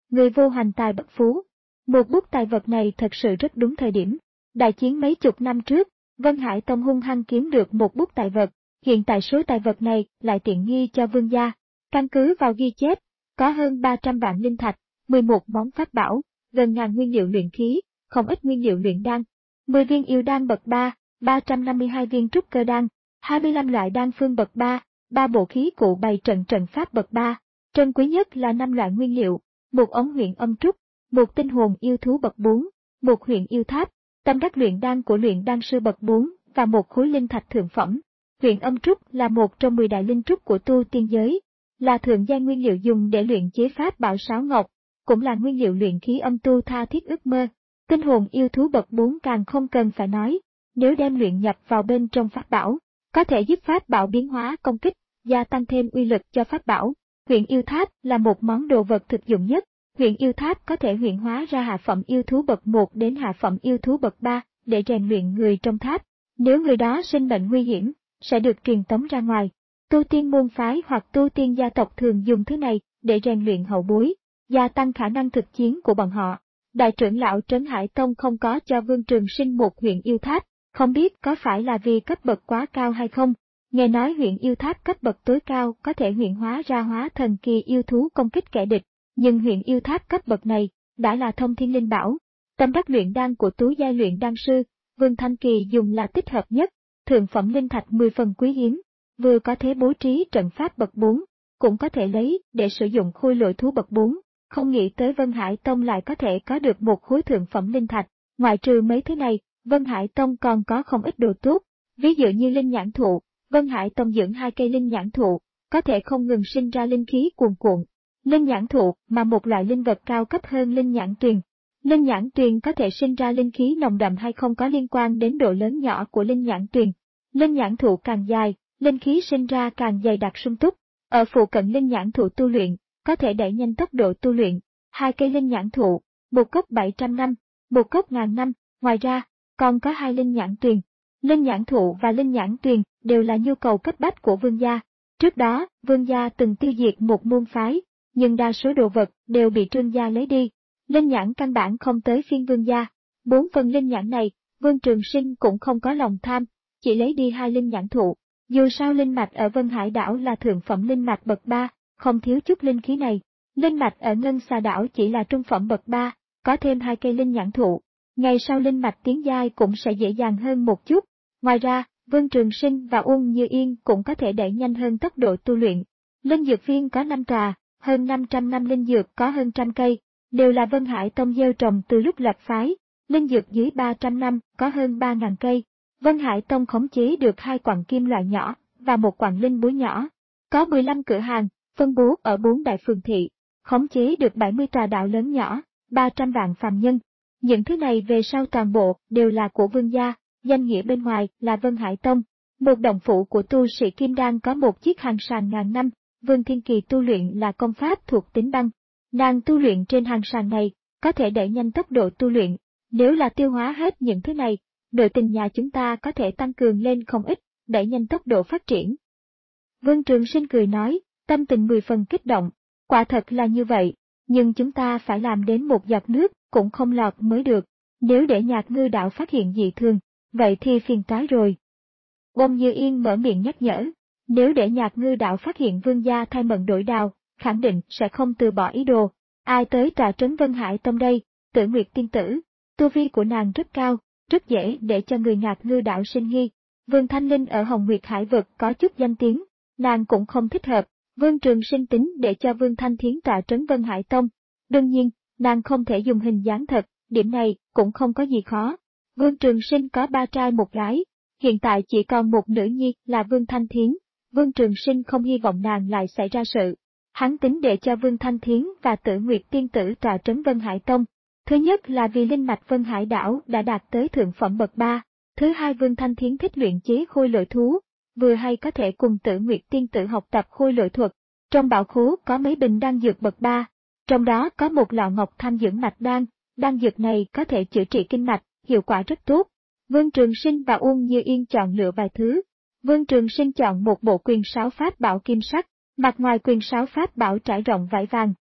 người vô hành tài bất phú. Một bút tài vật này thật sự rất đúng thời điểm. Đại chiến mấy chục năm trước, Vân Hải Tông hung hăng kiếm được một bút tài vật, hiện tại số tài vật này lại tiện nghi cho vương gia. Căn cứ vào ghi chép, có hơn ba trăm vạn linh thạch, mười một món pháp bảo, gần ngàn nguyên liệu luyện khí, không ít nguyên liệu luyện đan, mười viên yêu đan bậc ba, ba trăm năm mươi hai viên trúc cơ đan, hai mươi lăm loại đan phương bậc ba, ba bộ khí cụ bày trận trận pháp bậc ba. Trân quý nhất là năm loại nguyên liệu, một ống huyện âm trúc, một tinh hồn yêu thú bậc bốn, một huyện yêu tháp, tâm đắc luyện đan của luyện đan sư bậc bốn và một khối linh thạch thượng phẩm. Huyện âm trúc là một trong mười đại linh trúc của tu tiên giới, là thượng giai nguyên liệu dùng để luyện chế pháp bảo sáo ngọc, cũng là nguyên liệu luyện khí âm tu tha thiết ước mơ. Tinh hồn yêu thú bậc bốn càng không cần phải nói, nếu đem luyện nhập vào bên trong pháp bảo, có thể giúp pháp bảo biến hóa công kích, gia tăng thêm uy lực cho pháp bảo. Huyện yêu tháp là một món đồ vật thực dụng nhất. Huyện yêu tháp có thể huyện hóa ra hạ phẩm yêu thú bậc một đến hạ phẩm yêu thú bậc ba để rèn luyện người trong tháp. Nếu người đó sinh mệnh nguy hiểm, sẽ được truyền tống ra ngoài. Tu tiên môn phái hoặc tu tiên gia tộc thường dùng thứ này để rèn luyện hậu bối, gia tăng khả năng thực chiến của bọn họ. Đại trưởng lão Trấn Hải Tông không có cho Vương Trường Sinh một huyện yêu tháp, không biết có phải là vì cấp bậc quá cao hay không. Nghe nói huyện yêu tháp cấp bậc tối cao có thể huyện hóa ra hóa thần kỳ yêu thú công kích kẻ địch, nhưng huyện yêu tháp cấp bậc này đã là thông thiên linh bảo. Tâm đắc luyện đan của tú giai luyện đan sư, Vương Thanh Kỳ dùng là tích hợp nhất, thượng phẩm linh thạch mười phần quý hiếm, vừa có thể bố trí trận pháp bậc bốn, cũng có thể lấy để sử dụng khôi lỗi thú bậc bốn. Không nghĩ tới Vân Hải Tông lại có thể có được một khối thượng phẩm linh thạch. Ngoại trừ mấy thứ này, Vân Hải Tông còn có không ít đồ tốt, ví dụ như linh nhãn thụ. Vân Hải Tông dưỡng hai cây linh nhãn thụ, có thể không ngừng sinh ra linh khí cuồn cuộn. Linh nhãn thụ mà một loại linh vật cao cấp hơn linh nhãn tuyền. Linh nhãn tuyền có thể sinh ra linh khí nồng đậm hay không có liên quan đến độ lớn nhỏ của linh nhãn tuyền. Linh nhãn thụ càng dài, linh khí sinh ra càng dày đặc sung túc. Ở phụ cận linh nhãn thụ tu luyện, có thể đẩy nhanh tốc độ tu luyện. Hai cây linh nhãn thụ, một gốc bảy trăm năm, một gốc ngàn năm, ngoài ra, còn có hai linh nhãn tuyền. Linh nhãn thụ và linh nhãn tuyền đều là nhu cầu cấp bách của vương gia. Trước đó, vương gia từng tiêu diệt một môn phái, nhưng đa số đồ vật đều bị trương gia lấy đi. Linh nhãn căn bản không tới phiên vương gia. Bốn phần linh nhãn này, Vương Trường Sinh cũng không có lòng tham, chỉ lấy đi hai linh nhãn thụ. Dù sao linh mạch ở Vân Hải đảo là thượng phẩm linh mạch bậc ba, không thiếu chút linh khí này. Linh mạch ở Ngân Xà đảo chỉ là trung phẩm bậc ba, có thêm hai cây linh nhãn thụ. Ngày sau linh mạch tiến giai cũng sẽ dễ dàng hơn một chút. Ngoài ra, Vương Trường Sinh và Uông Như Yên cũng có thể đẩy nhanh hơn tốc độ tu luyện. Linh dược viên có năm tòa, hơn năm trăm năm linh dược có hơn trăm cây, đều là Vân Hải Tông gieo trồng từ lúc lập phái. Linh dược dưới ba trăm năm có hơn ba nghìn cây. Vân Hải Tông khống chế được hai quặng kim loại nhỏ và một quặng linh búa nhỏ. Có mười lăm cửa hàng, phân bố ở bốn đại phường thị, khống chế được bảy mươi tòa đạo lớn nhỏ, ba trăm vạn phàm nhân. Những thứ này về sau toàn bộ đều là của vương gia. Danh nghĩa bên ngoài là Vân Hải Tông. Một động phủ của tu sĩ Kim Đan có một chiếc hàng sàn ngàn năm. Vương Thiên Kỳ tu luyện là công pháp thuộc tính băng. Nàng tu luyện trên hàng sàn này, có thể đẩy nhanh tốc độ tu luyện. Nếu là tiêu hóa hết những thứ này, nội tình nhà chúng ta có thể tăng cường lên không ít, đẩy nhanh tốc độ phát triển. Vương Trường Sinh cười nói, tâm tình mười phần kích động. Quả thật là như vậy, nhưng chúng ta phải làm đến một giọt nước cũng không lọt mới được. Nếu để Nhạc Ngư Đạo phát hiện dị thường, vậy thì phiền toái rồi. Bông Như Yên mở miệng nhắc nhở, nếu để Nhạc Ngư Đạo phát hiện vương gia thay mận đổi đào, khẳng định sẽ không từ bỏ ý đồ. Ai tới tòa trấn Vân Hải Tông đây? Tử Nguyệt tiên tử, tu vi của nàng rất cao, rất dễ để cho người Nhạc Ngư Đạo sinh nghi. Vương Thanh Linh ở Hồng Nguyệt Hải Vực có chút danh tiếng, nàng cũng không thích hợp. Vương Trường Sinh tính để cho Vương Thanh Thiến tọa trấn Vân Hải Tông. Đương nhiên, nàng không thể dùng hình dáng thật, điểm này cũng không có gì khó. Vương Trường Sinh có ba trai một gái, hiện tại chỉ còn một nữ nhi là Vương Thanh Thiến. Vương Trường Sinh không hy vọng nàng lại xảy ra sự. Hắn tính để cho Vương Thanh Thiến và Tử Nguyệt tiên tử tọa trấn Vân Hải Tông. Thứ nhất là vì linh mạch Vân Hải đảo đã đạt tới thượng phẩm bậc ba. Thứ hai, Vương Thanh Thiến thích luyện chế khôi lỗi thú, vừa hay có thể cùng Tử Nguyệt tiên tử học tập khôi lỗi thuật. Trong bảo khố có mấy bình đan dược bậc ba, trong đó có một lọ ngọc tham dưỡng mạch đan, đan dược này có thể chữa trị kinh mạch, hiệu quả rất tốt. Vương Trường Sinh và Uông Như Yên chọn lựa vài thứ. Vương Trường Sinh chọn một bộ quyền sáo pháp bảo kim sắc, mặt ngoài quyền sáo pháp bảo trải rộng vải vàng,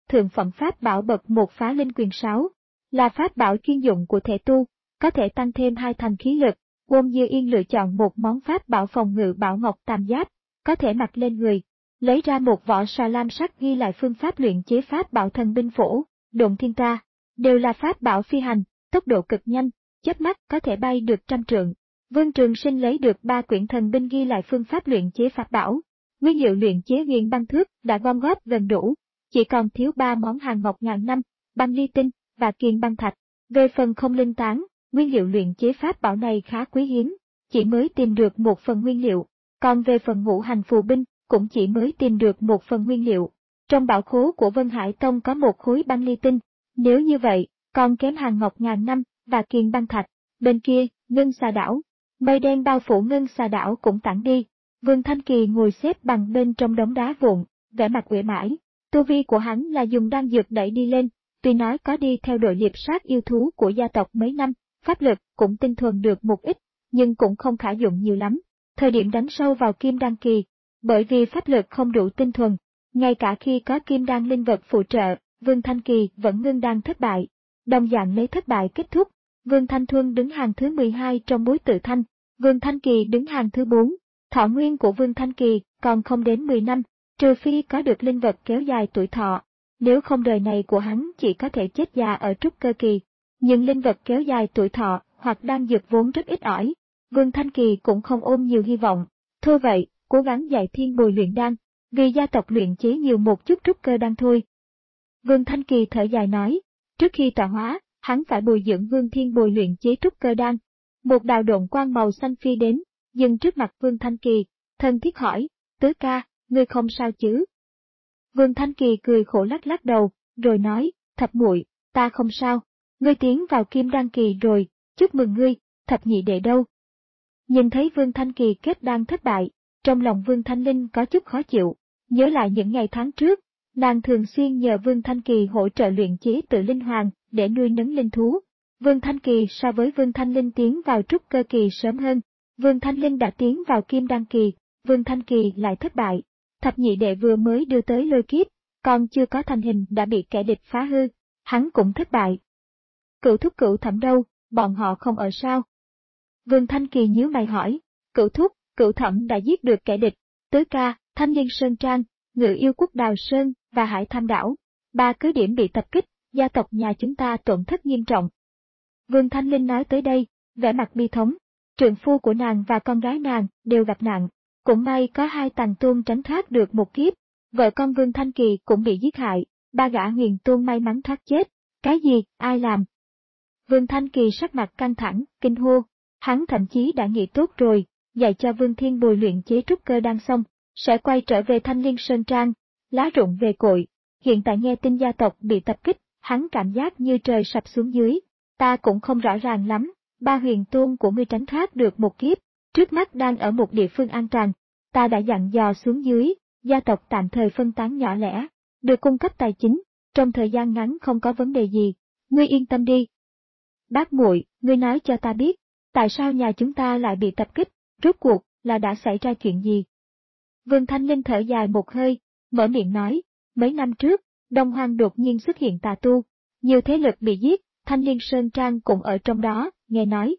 thượng phẩm pháp bảo bậc một Phá Linh Quyền sáu, là pháp bảo chuyên dụng của thể tu, có thể tăng thêm hai thành khí lực. Won Dư Yên lựa chọn một món pháp bảo phòng ngự bảo ngọc tam giáp, có thể mặc lên người, lấy ra một vỏ sò lam sắc ghi lại phương pháp luyện chế pháp bảo thần binh phổ, độn thiên tra, đều là pháp bảo phi hành, tốc độ cực nhanh, chớp mắt có thể bay được trăm trượng. Vương Trường Sinh lấy được ba quyển thần binh ghi lại phương pháp luyện chế pháp bảo, nguyên liệu luyện chế huyền băng thước đã gom góp gần đủ, chỉ còn thiếu ba món hàng ngọc ngàn năm, băng ly tinh và kiền băng thạch. Về phần không linh tán, nguyên liệu luyện chế pháp bảo này khá quý hiếm, chỉ mới tìm được một phần nguyên liệu, còn về phần ngũ hành phù binh, cũng chỉ mới tìm được một phần nguyên liệu. Trong bảo khố của Vân Hải Tông có một khối băng ly tinh, nếu như vậy, còn kém hàng ngọc ngàn năm và kiền băng thạch. Bên kia, Ngân Xà Đảo, mây đen bao phủ Ngân Xà Đảo cũng tản đi. Vương Thanh Kỳ ngồi xếp bằng bên trong đống đá vụn, vẻ mặt uể mãi. Tu vi của hắn là dùng đan dược đẩy đi lên, tuy nói có đi theo đội liệp sát yêu thú của gia tộc mấy năm, pháp lực cũng tinh thuần được một ít, nhưng cũng không khả dụng nhiều lắm. Thời điểm đánh sâu vào kim đan kỳ, bởi vì pháp lực không đủ tinh thuần, ngay cả khi có kim đan linh vật phụ trợ, Vương Thanh Kỳ vẫn ngưng đan thất bại. Đồng dạng lấy thất bại kết thúc, Vương Thanh Thuân đứng hàng thứ mười hai trong bối tự thanh, Vương Thanh Kỳ đứng hàng thứ bốn. Thọ nguyên của Vương Thanh Kỳ còn không đến mười năm, trừ phi có được linh vật kéo dài tuổi thọ, nếu không đời này của hắn chỉ có thể chết già ở trúc cơ kỳ. Nhưng linh vật kéo dài tuổi thọ hoặc đan dược vốn rất ít ỏi, Vương Thanh Kỳ cũng không ôm nhiều hy vọng. Thôi vậy, cố gắng dạy Thiên Bồi luyện đan, vì gia tộc luyện chế nhiều một chút trúc cơ đan thôi. Vương Thanh Kỳ thở dài nói, trước khi tọa hóa, hắn phải bồi dưỡng Vương Thiên Bồi luyện chế trúc cơ đan. Một đạo độn quang màu xanh phi đến, dừng trước mặt Vương Thanh Kỳ, thân thiết hỏi, tứ ca, ngươi không sao chứ? Vương Thanh Kỳ cười khổ lắc lắc đầu, rồi nói, thập muội, ta không sao, ngươi tiến vào kim đan kỳ rồi, chúc mừng ngươi, thập nhị đệ đâu? Nhìn thấy Vương Thanh Kỳ kết đan thất bại, trong lòng Vương Thanh Linh có chút khó chịu, nhớ lại những ngày tháng trước, nàng thường xuyên nhờ Vương Thanh Kỳ hỗ trợ luyện chế tự linh hoàng để nuôi nấng linh thú. Vương Thanh Kỳ so với Vương Thanh Linh tiến vào trúc cơ kỳ sớm hơn, Vương Thanh Linh đã tiến vào kim đan kỳ, Vương Thanh Kỳ lại thất bại. Thập nhị đệ vừa mới đưa tới lôi kiếp, còn chưa có thành hình đã bị kẻ địch phá hư, hắn cũng thất bại. Cửu thúc cửu thẩm đâu, bọn họ không ở sao? Vương Thanh Kỳ nhíu mày hỏi, cửu thúc, cửu thẩm đã giết được kẻ địch, tứ ca, Thanh Liên Sơn Trang, Ngự Yêu Quốc Đào Sơn và Hải Tham Đảo, ba cứ điểm bị tập kích, gia tộc nhà chúng ta tổn thất nghiêm trọng. Vương Thanh Linh nói tới đây, vẻ mặt bi thống, trượng phu của nàng và con gái nàng đều gặp nạn, cũng may có hai tàng tôn tránh thoát được một kiếp, vợ con Vương Thanh Kỳ cũng bị giết hại, ba gã huyền tôn may mắn thoát chết, cái gì, ai làm? Vương Thanh Kỳ sắc mặt căng thẳng, kinh hô, hắn thậm chí đã nghĩ tốt rồi, dạy cho Vương Thiên Bồi luyện chế trúc cơ đan xong, sẽ quay trở về Thanh Liên Sơn Trang, lá rụng về cội, hiện tại nghe tin gia tộc bị tập kích, hắn cảm giác như trời sập xuống dưới, ta cũng không rõ ràng lắm, ba huyền tôn của ngươi tránh thoát được một kiếp, trước mắt đang ở một địa phương an toàn, ta đã dặn dò xuống dưới, gia tộc tạm thời phân tán nhỏ lẻ, được cung cấp tài chính, trong thời gian ngắn không có vấn đề gì, ngươi yên tâm đi. Bác muội, ngươi nói cho ta biết, tại sao nhà chúng ta lại bị tập kích, rốt cuộc là đã xảy ra chuyện gì? Vương Thanh Linh thở dài một hơi, mở miệng nói, mấy năm trước, Đông Hoang đột nhiên xuất hiện tà tu, nhiều thế lực bị giết, Thanh Liên Sơn Trang cũng ở trong đó, nghe nói.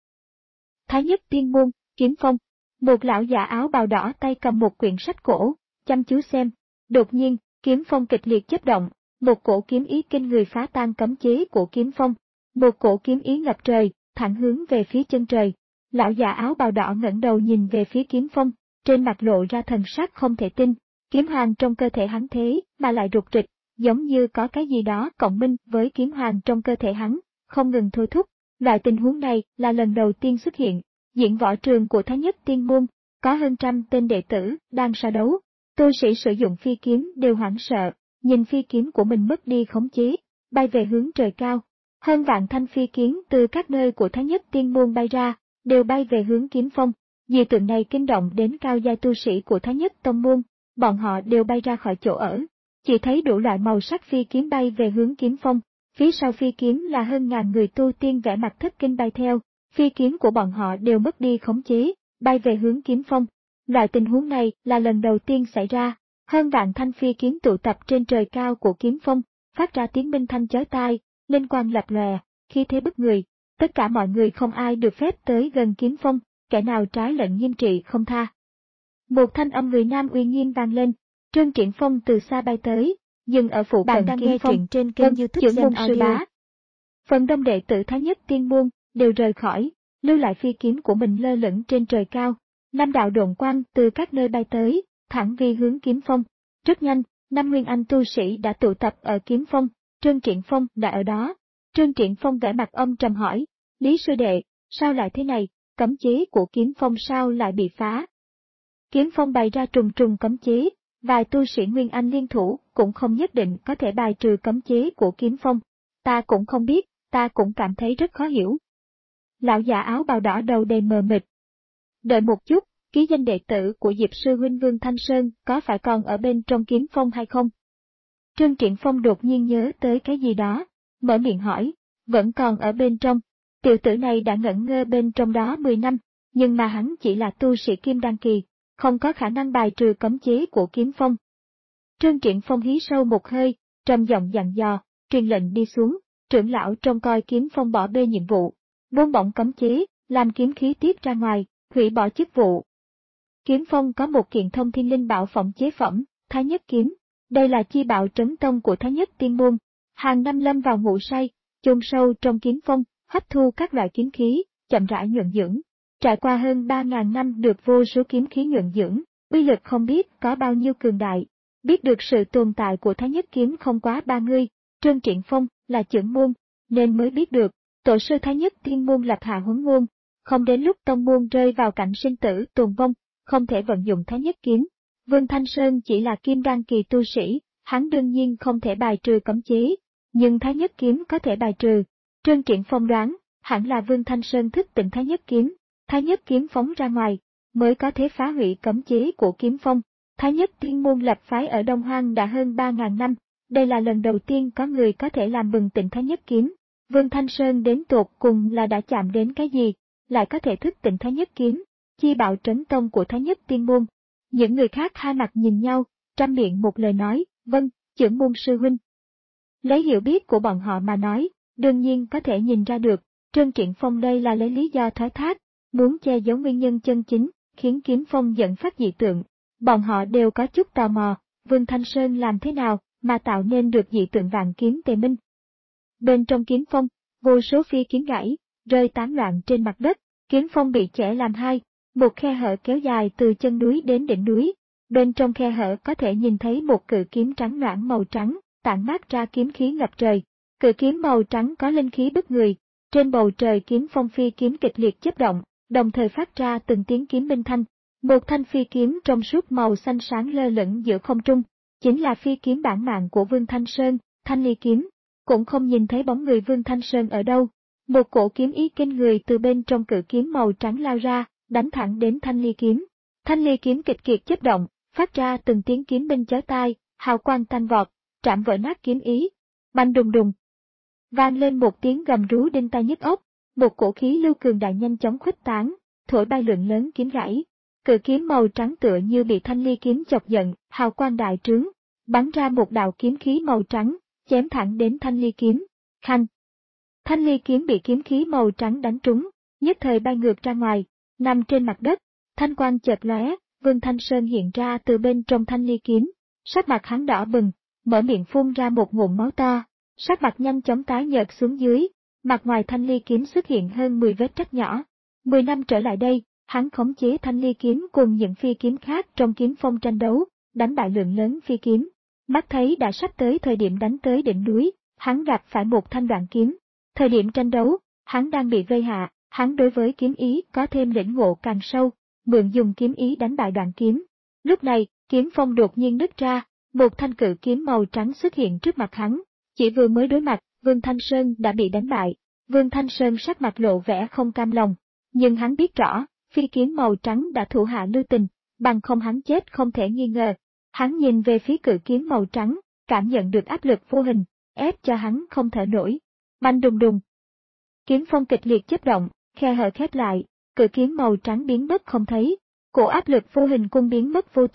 Thái Nhất Tiên Môn, Kiếm Phong, một lão giả áo bào đỏ tay cầm một quyển sách cổ, chăm chú xem, đột nhiên, Kiếm Phong kịch liệt chớp động, một cổ kiếm ý kinh người phá tan cấm chế của Kiếm Phong, một cổ kiếm ý ngập trời, thẳng hướng về phía chân trời. Lão già áo bào đỏ ngẩng đầu nhìn về phía Kiếm Phong, trên mặt lộ ra thần sắc không thể tin, kiếm hoàng trong cơ thể hắn thế mà lại rụt rịch, giống như có cái gì đó cộng minh với kiếm hoàng trong cơ thể hắn, không ngừng thôi thúc. Loại tình huống này là lần đầu tiên xuất hiện, diễn võ trường của Thái Nhất Tiên Môn, có hơn trăm tên đệ tử đang so đấu, tu sĩ sử dụng phi kiếm đều hoảng sợ, nhìn phi kiếm của mình mất đi khống chế, bay về hướng trời cao. Hơn vạn thanh phi kiếm từ các nơi của Thái Nhất Tiên Môn bay ra, đều bay về hướng Kiếm Phong. Dị tượng này kinh động đến cao giai tu sĩ của Thái Nhất Tông Môn, bọn họ đều bay ra khỏi chỗ ở, chỉ thấy đủ loại màu sắc phi kiếm bay về hướng Kiếm Phong. Phía sau phi kiếm là hơn ngàn người tu tiên vẻ mặt thất kinh bay theo, phi kiếm của bọn họ đều mất đi khống chế, bay về hướng Kiếm Phong. Loại tình huống này là lần đầu tiên xảy ra, Hơn vạn thanh phi kiếm tụ tập trên trời cao của kiếm phong, phát ra tiếng minh thanh chói tai, linh quang lập lòe, khí thế bức người. Tất cả mọi người không ai được phép tới gần kiếm phong, kẻ nào trái lệnh nghiêm trị không tha. Một thanh âm người nam uy nghiêm vang lên, Trương Triển Phong từ xa bay tới, dừng ở phụ cận đang kiếm nghe phong. truyện trên kênh Vâng, YouTube trưởng môn Gen sư Audio. bá. Phần đông đệ tử Thái Nhất Tiên Môn đều rời khỏi, lưu lại phi kiếm của mình lơ lửng trên trời cao. Năm đạo độn quang từ các nơi bay tới, thẳng vi hướng kiếm phong. Rất nhanh, năm nguyên anh tu sĩ đã tụ tập ở kiếm phong, Trương Triển Phong đã ở đó. Trương Triển Phong vẻ mặt âm trầm hỏi, Lý sư đệ, sao lại thế này, cấm chế của kiếm phong sao lại bị phá? Kiếm phong bày ra trùng trùng cấm chế, vài tu sĩ nguyên anh liên thủ cũng không nhất định có thể bài trừ cấm chế của kiếm phong. Ta cũng không biết, ta cũng cảm thấy rất khó hiểu. Lão già áo bào đỏ đầu đầy mờ mịt. Đợi một chút, ký danh đệ tử của Diệp sư huynh Vương Thanh Sơn có phải còn ở bên trong kiếm phong hay không? Trương Triển Phong đột nhiên nhớ tới cái gì đó, mở miệng hỏi, vẫn còn ở bên trong. Tiểu tử này đã ngẩn ngơ bên trong đó mười năm, nhưng mà hắn chỉ là tu sĩ kim đan kỳ, không có khả năng bài trừ cấm chế của kiếm phong. Trương Triển Phong hí sâu một hơi, trầm giọng dặn dò, truyền lệnh đi xuống, trưởng lão trông coi kiếm phong bỏ bê nhiệm vụ, buông bổng cấm chế, làm kiếm khí tiết ra ngoài, hủy bỏ chức vụ. Kiếm phong có một kiện thông thiên linh bảo phẩm chế phẩm, Thái Nhất kiếm, đây là chi bảo trấn tông của Thái Nhất Tiên Môn, hàng năm lâm vào ngủ say, chôn sâu trong kiếm phong, hấp thu các loại kiếm khí, chậm rãi nhuận dưỡng. Trải qua hơn ba ngàn năm được vô số kiếm khí nhuận dưỡng, uy lực không biết có bao nhiêu cường đại. Biết được sự tồn tại của Thái Nhất kiếm không quá ba người, Trương Triển Phong là trưởng môn, nên mới biết được, tổ sư Thái Nhất Tiên Môn lập hạ huấn ngôn, không đến lúc tông môn rơi vào cảnh sinh tử tồn vong, không thể vận dụng Thái Nhất kiếm. Vương Thanh Sơn chỉ là kim đan kỳ tu sĩ, hắn đương nhiên không thể bài trừ cấm chế, nhưng Thái Nhất kiếm có thể bài trừ. Trương Triển Phong đoán, hẳn là Vương Thanh Sơn thức tỉnh Thái Nhất kiếm, Thái Nhất kiếm phóng ra ngoài, mới có thể phá hủy cấm chế của kiếm phong. Thái Nhất Tiên Môn lập phái ở Đông Hoang đã hơn ba ngàn năm, đây là lần đầu tiên có người có thể làm bừng tỉnh Thái Nhất kiếm. Vương Thanh Sơn đến tột cùng là đã chạm đến cái gì, lại có thể thức tỉnh Thái Nhất kiếm, chi bảo trấn tông của Thái Nhất Tiên Môn. Những người khác hai mặt nhìn nhau, trăm miệng một lời nói, vâng, trưởng môn sư huynh. Lấy hiểu biết của bọn họ mà nói, đương nhiên có thể nhìn ra được, Trương Triển Phong đây là lấy lý do thoái thác, muốn che giấu nguyên nhân chân chính, khiến kiếm phong dẫn phát dị tượng. Bọn họ đều có chút tò mò, Vương Thanh Sơn làm thế nào mà tạo nên được dị tượng vạn kiếm tề minh. Bên trong kiếm phong, vô số phi kiếm gãy, rơi tán loạn trên mặt đất, kiếm phong bị chẻ làm hai, một khe hở kéo dài từ chân núi đến đỉnh núi. Bên trong khe hở có thể nhìn thấy một cự kiếm trắng noãn màu trắng, tản mát ra kiếm khí ngập trời. Cự kiếm màu trắng có linh khí bức người, trên bầu trời kiếm phong phi kiếm kịch liệt chớp động, đồng thời phát ra từng tiếng kiếm minh thanh. Một thanh phi kiếm trong suốt màu xanh sáng lơ lửng giữa không trung, chính là phi kiếm bản mạng của Vương Thanh Sơn, Thanh Ly kiếm. Cũng không nhìn thấy bóng người Vương Thanh Sơn ở đâu. Một cổ kiếm ý kinh người từ bên trong cự kiếm màu trắng lao ra, đánh thẳng đến Thanh Ly kiếm. Thanh Ly kiếm kịch kiệt chớp động, phát ra từng tiếng kiếm minh chói tai, hào quang tăng vọt, trảm vỡ nát kiếm ý. Bành đùng đùng. Vang lên một tiếng gầm rú đinh tai nhức óc, một cổ khí lưu cường đại nhanh chóng khuếch tán, thổi bay lượng lớn kiếm gãy. Cự kiếm màu trắng tựa như bị Thanh Ly kiếm chọc giận, hào quang đại trướng, bắn ra một đạo kiếm khí màu trắng, chém thẳng đến Thanh Ly kiếm. Khanh. Thanh Ly kiếm bị kiếm khí màu trắng đánh trúng, nhất thời bay ngược ra ngoài, nằm trên mặt đất. Thanh quang chợt lóe, Vương Thanh Sơn hiện ra từ bên trong Thanh Ly kiếm, sắc mặt hắn đỏ bừng, mở miệng phun ra một ngụm máu to, sắc mặt nhanh chóng tái nhợt xuống dưới, mặt ngoài Thanh Ly kiếm xuất hiện hơn mười vết rách nhỏ. Mười năm trở lại đây, hắn khống chế Thanh Ly kiếm cùng những phi kiếm khác trong kiếm phong tranh đấu, đánh bại lượng lớn phi kiếm. Mắt thấy đã sắp tới thời điểm đánh tới đỉnh núi, hắn gặp phải một thanh đoạn kiếm. Thời điểm tranh đấu, hắn đang bị vây hạ, hắn đối với kiếm ý có thêm lĩnh ngộ càng sâu, mượn dùng kiếm ý đánh bại đoạn kiếm. Lúc này, kiếm phong đột nhiên nứt ra, một thanh cự kiếm màu trắng xuất hiện trước mặt hắn. Chỉ vừa mới đối mặt, Vương Thanh Sơn đã bị đánh bại. Vương Thanh Sơn sắc mặt lộ vẻ không cam lòng, nhưng hắn biết rõ, phi kiếm màu trắng đã thủ hạ lưu tình, bằng không hắn chết không thể nghi ngờ. Hắn nhìn về phía cự kiếm màu trắng, cảm nhận được áp lực vô hình, ép cho hắn không thở nổi. Bành đùng đùng. Kiếm phong kịch liệt chớp động, khe hở khép lại, cự kiếm màu trắng biến mất không thấy. Cổ áp lực vô hình cung biến mất vô tung,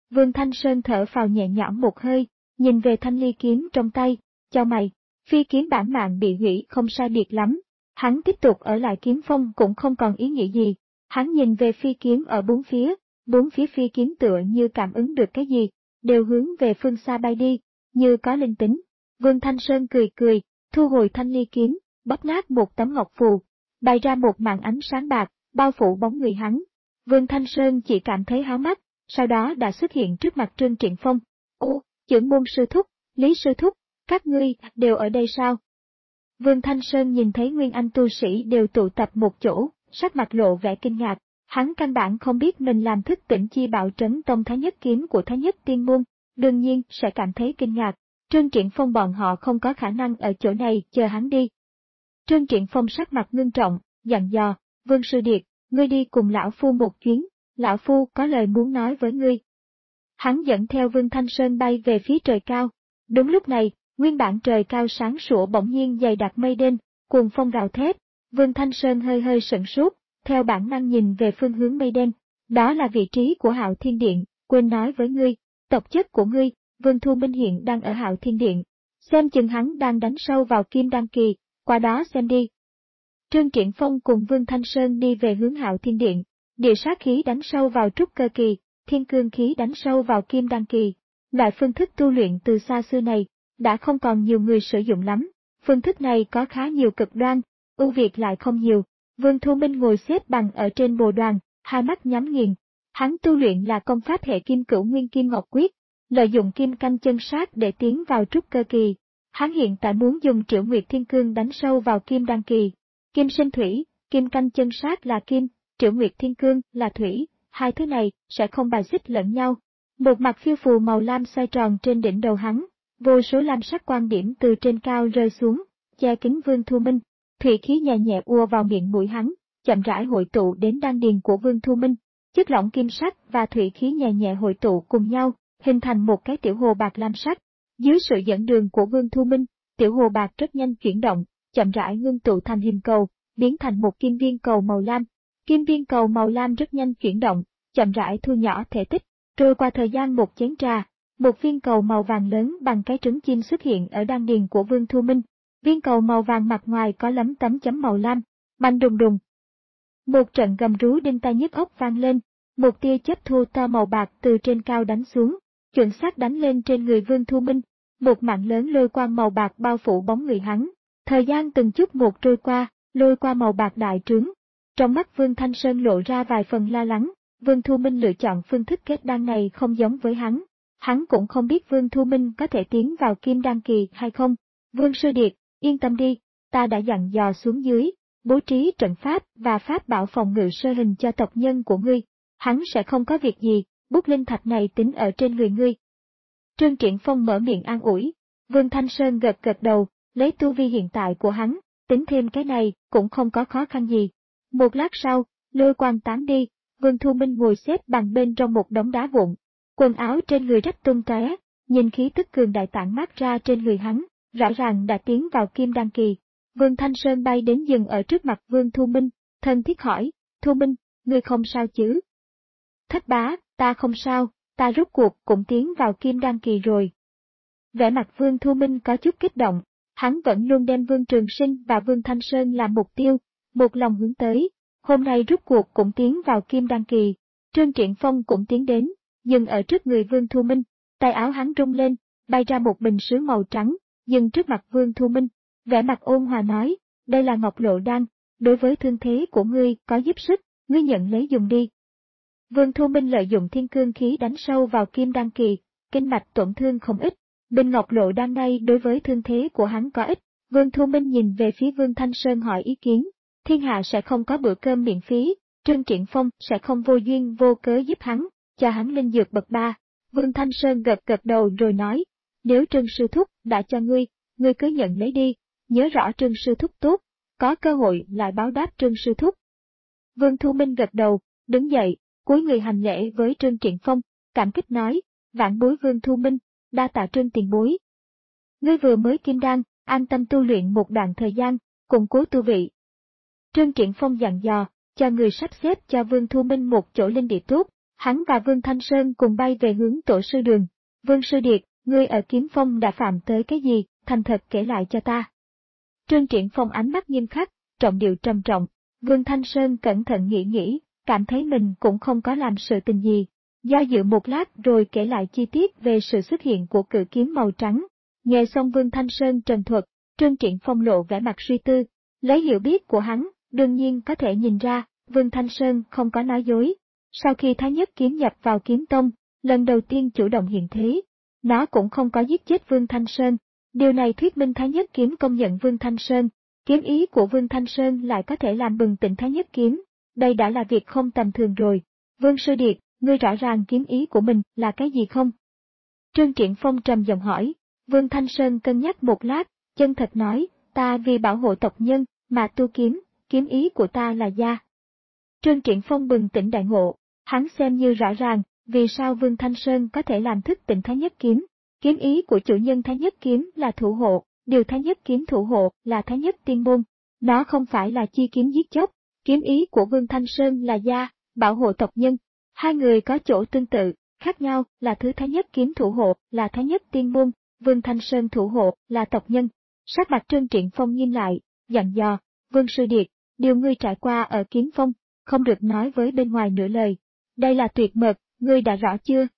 Vương Thanh Sơn thở phào nhẹ nhõm một hơi, nhìn về thanh ly kiếm trong tay, chau mày, phi kiếm bản mạng bị hủy không sai biệt lắm. Hắn tiếp tục ở lại kiếm phong cũng không còn ý nghĩa gì. Hắn nhìn về phi kiếm ở bốn phía, bốn phía phi kiếm tựa như cảm ứng được cái gì, đều hướng về phương xa bay đi, như có linh tính. Vương Thanh Sơn cười cười, thu hồi thanh ly kiếm, bóp nát một tấm ngọc phù, bày ra một màn ánh sáng bạc, bao phủ bóng người hắn. Vương Thanh Sơn chỉ cảm thấy háo mắt, sau đó đã xuất hiện trước mặt Trương Triển Phong. Ô, Chưởng môn sư thúc, Lý sư thúc, các ngươi đều ở đây sao? Vương Thanh Sơn nhìn thấy nguyên anh tu sĩ đều tụ tập một chỗ, sắc mặt lộ vẻ kinh ngạc. Hắn căn bản không biết mình làm thức tỉnh chi bạo trấn tông Thái Nhất kiếm của Thái Nhất tiên môn, đương nhiên sẽ cảm thấy kinh ngạc. Trương Triển Phong bọn họ không có khả năng ở chỗ này chờ hắn đi. Trương Triển Phong sắc mặt ngưng trọng, dặn dò, Vương Sư Điệt, ngươi đi cùng lão phu một chuyến, lão phu có lời muốn nói với ngươi. Hắn dẫn theo Vương Thanh Sơn bay về phía trời cao. Đúng lúc này, nguyên bản trời cao sáng sủa bỗng nhiên dày đặc mây đen, cuồng phong gào thét. Vương Thanh Sơn hơi hơi sửng sốt, theo bản năng nhìn về phương hướng mây đen. Đó là vị trí của Hạo Thiên Điện, quên nói với ngươi, tộc chất của ngươi, Vương Thu Minh hiện đang ở Hạo Thiên Điện. Xem chừng hắn đang đánh sâu vào Kim Đan Kỳ, qua đó xem đi. Trương Triển Phong cùng Vương Thanh Sơn đi về hướng Hạo Thiên Điện, địa sát khí đánh sâu vào Trúc Cơ Kỳ, thiên cương khí đánh sâu vào Kim Đan Kỳ. Loại phương thức tu luyện từ xa xưa này, đã không còn nhiều người sử dụng lắm. Phương thức này có khá nhiều cực đoan, ưu việt lại không nhiều. Vương Thu Minh ngồi xếp bằng ở trên bồ đoàn, hai mắt nhắm nghiền. Hắn tu luyện là công pháp hệ Kim Cửu Nguyên Kim Ngọc Quyết, lợi dụng kim canh chân sát để tiến vào Trúc Cơ Kỳ. Hắn hiện tại muốn dùng Triệu Nguyệt Thiên Cương đánh sâu vào Kim Đan Kỳ. Kim sinh thủy, kim canh chân sát là kim, Triệu Nguyệt Thiên Cương là thủy, hai thứ này sẽ không bài xích lẫn nhau. Một mặt phiêu phù màu lam xoay tròn trên đỉnh đầu hắn, vô số lam sắc quan điểm từ trên cao rơi xuống, che kín Vương Thu Minh. Thủy khí nhẹ nhẹ ùa vào miệng mũi hắn, chậm rãi hội tụ đến đan điền của Vương Thu Minh. Chất lỏng kim sắc và thủy khí nhẹ nhẹ hội tụ cùng nhau, hình thành một cái tiểu hồ bạc lam sắc. Dưới sự dẫn đường của Vương Thu Minh, tiểu hồ bạc rất nhanh chuyển động, chậm rãi ngưng tụ thành hình cầu, biến thành một kim viên cầu màu lam. Kim viên cầu màu lam rất nhanh chuyển động, chậm rãi thu nhỏ thể tích. Trôi qua thời gian một chén trà, một viên cầu màu vàng lớn bằng cái trứng chim xuất hiện ở đan điền của Vương Thu Minh. Viên cầu màu vàng mặt ngoài có lấm tấm chấm màu lam, mạnh đùng đùng. Một trận gầm rú đinh tai nhức óc vang lên, một tia chớp thô to màu bạc từ trên cao đánh xuống, chuẩn xác đánh lên trên người Vương Thu Minh. Một mảng lớn lôi quang màu bạc bao phủ bóng người hắn. Thời gian từng chút một trôi qua, lôi qua màu bạc đại trướng. Trong mắt Vương Thanh Sơn lộ ra vài phần lo lắng. Vương Thu Minh lựa chọn phương thức kết đan này không giống với hắn. Hắn cũng không biết Vương Thu Minh có thể tiến vào Kim Đan Kỳ hay không. Vương Sư Điệt, yên tâm đi, ta đã dặn dò xuống dưới, bố trí trận pháp và pháp bảo phòng ngự sơ hình cho tộc nhân của ngươi. Hắn sẽ không có việc gì, bút linh thạch này tính ở trên người ngươi. Trương Triển Phong mở miệng an ủi. Vương Thanh Sơn gật gật đầu, lấy tu vi hiện tại của hắn, tính thêm cái này cũng không có khó khăn gì. Một lát sau, lôi quang tán đi. Vương Thu Minh ngồi xếp bằng bên trong một đống đá vụn, quần áo trên người rách tung tóe, nhìn khí tức cường đại tản mát ra trên người hắn, rõ ràng đã tiến vào Kim Đan Kỳ. Vương Thanh Sơn bay đến dừng ở trước mặt Vương Thu Minh, thân thiết hỏi, Thu Minh, ngươi không sao chứ? Thất bá, ta không sao, ta rút cuộc cũng tiến vào Kim Đan Kỳ rồi. Vẻ mặt Vương Thu Minh có chút kích động, hắn vẫn luôn đem Vương Trường Sinh và Vương Thanh Sơn làm mục tiêu, một lòng hướng tới. Hôm nay rút cuộc cũng tiến vào Kim Đan Kỳ. Trương Triển Phong cũng tiến đến, dừng ở trước người Vương Thu Minh, tay áo hắn rung lên, bay ra một bình sứ màu trắng, dừng trước mặt Vương Thu Minh, vẻ mặt ôn hòa nói, đây là Ngọc Lộ Đan, đối với thương thế của ngươi có giúp sức, ngươi nhận lấy dùng đi. Vương Thu Minh lợi dụng thiên cương khí đánh sâu vào Kim Đan Kỳ, kinh mạch tổn thương không ít, bình Ngọc Lộ Đan này đối với thương thế của hắn có ích. Vương Thu Minh nhìn về phía Vương Thanh Sơn hỏi ý kiến. Thiên hạ sẽ không có bữa cơm miễn phí, Trương Triển Phong sẽ không vô duyên vô cớ giúp hắn, cho hắn linh dược bậc ba. Vương Thanh Sơn gật gật đầu rồi nói, nếu Trương Sư Thúc đã cho ngươi, ngươi cứ nhận lấy đi, nhớ rõ Trương Sư Thúc tốt, có cơ hội lại báo đáp Trương Sư Thúc. Vương Thu Minh gật đầu, đứng dậy, cúi người hành lễ với Trương Triển Phong, cảm kích nói, vãn bối Vương Thu Minh, đa tạ Trương tiền bối. Ngươi vừa mới kim đan, an tâm tu luyện một đoạn thời gian, củng cố tu vị. Trương Triển Phong dặn dò, cho người sắp xếp cho Vương Thu Minh một chỗ linh địa tốt, hắn và Vương Thanh Sơn cùng bay về hướng Tổ sư Đường. Vương Sư Điệt, ngươi ở Kiếm Phong đã phạm tới cái gì, thành thật kể lại cho ta. Trương Triển Phong ánh mắt nghiêm khắc, trọng điệu trầm trọng. Vương Thanh Sơn cẩn thận nghĩ nghĩ, cảm thấy mình cũng không có làm sự tình gì. Do dự một lát rồi kể lại chi tiết về sự xuất hiện của cự kiếm màu trắng. Nghe xong Vương Thanh Sơn trần thuật, Trương Triển Phong lộ vẻ mặt suy tư. Lấy hiểu biết của hắn, đương nhiên có thể nhìn ra, Vương Thanh Sơn không có nói dối. Sau khi Thái Nhất kiếm nhập vào kiếm tông, lần đầu tiên chủ động hiện thế, nó cũng không có giết chết Vương Thanh Sơn. Điều này thuyết minh Thái Nhất kiếm công nhận Vương Thanh Sơn. Kiếm ý của Vương Thanh Sơn lại có thể làm bừng tỉnh Thái Nhất kiếm. Đây đã là việc không tầm thường rồi. Vương Sư Điệt, ngươi rõ ràng kiếm ý của mình là cái gì không? Trương Triển Phong trầm giọng hỏi. Vương Thanh Sơn cân nhắc một lát, chân thật nói, ta vì bảo hộ tộc nhân, mà tu kiếm, kiếm ý của ta là gia. Trương Triển Phong bừng tỉnh đại ngộ, hắn xem như rõ ràng, vì sao Vương Thanh Sơn có thể làm thức tỉnh Thái Nhất kiếm. Kiếm ý của chủ nhân Thái Nhất kiếm là thủ hộ, điều Thái Nhất kiếm thủ hộ là Thái Nhất tiên môn. Nó không phải là chi kiếm giết chóc, kiếm ý của Vương Thanh Sơn là gia, bảo hộ tộc nhân. Hai người có chỗ tương tự, khác nhau là thứ Thái Nhất kiếm thủ hộ là Thái Nhất tiên môn, Vương Thanh Sơn thủ hộ là tộc nhân. Sắc mặt Trương Triển Phong nghiêm lại, dặn dò, Vương Sư Điệt, điều ngươi trải qua ở Kiếm Phong, không được nói với bên ngoài nửa lời. Đây là tuyệt mật, ngươi đã rõ chưa?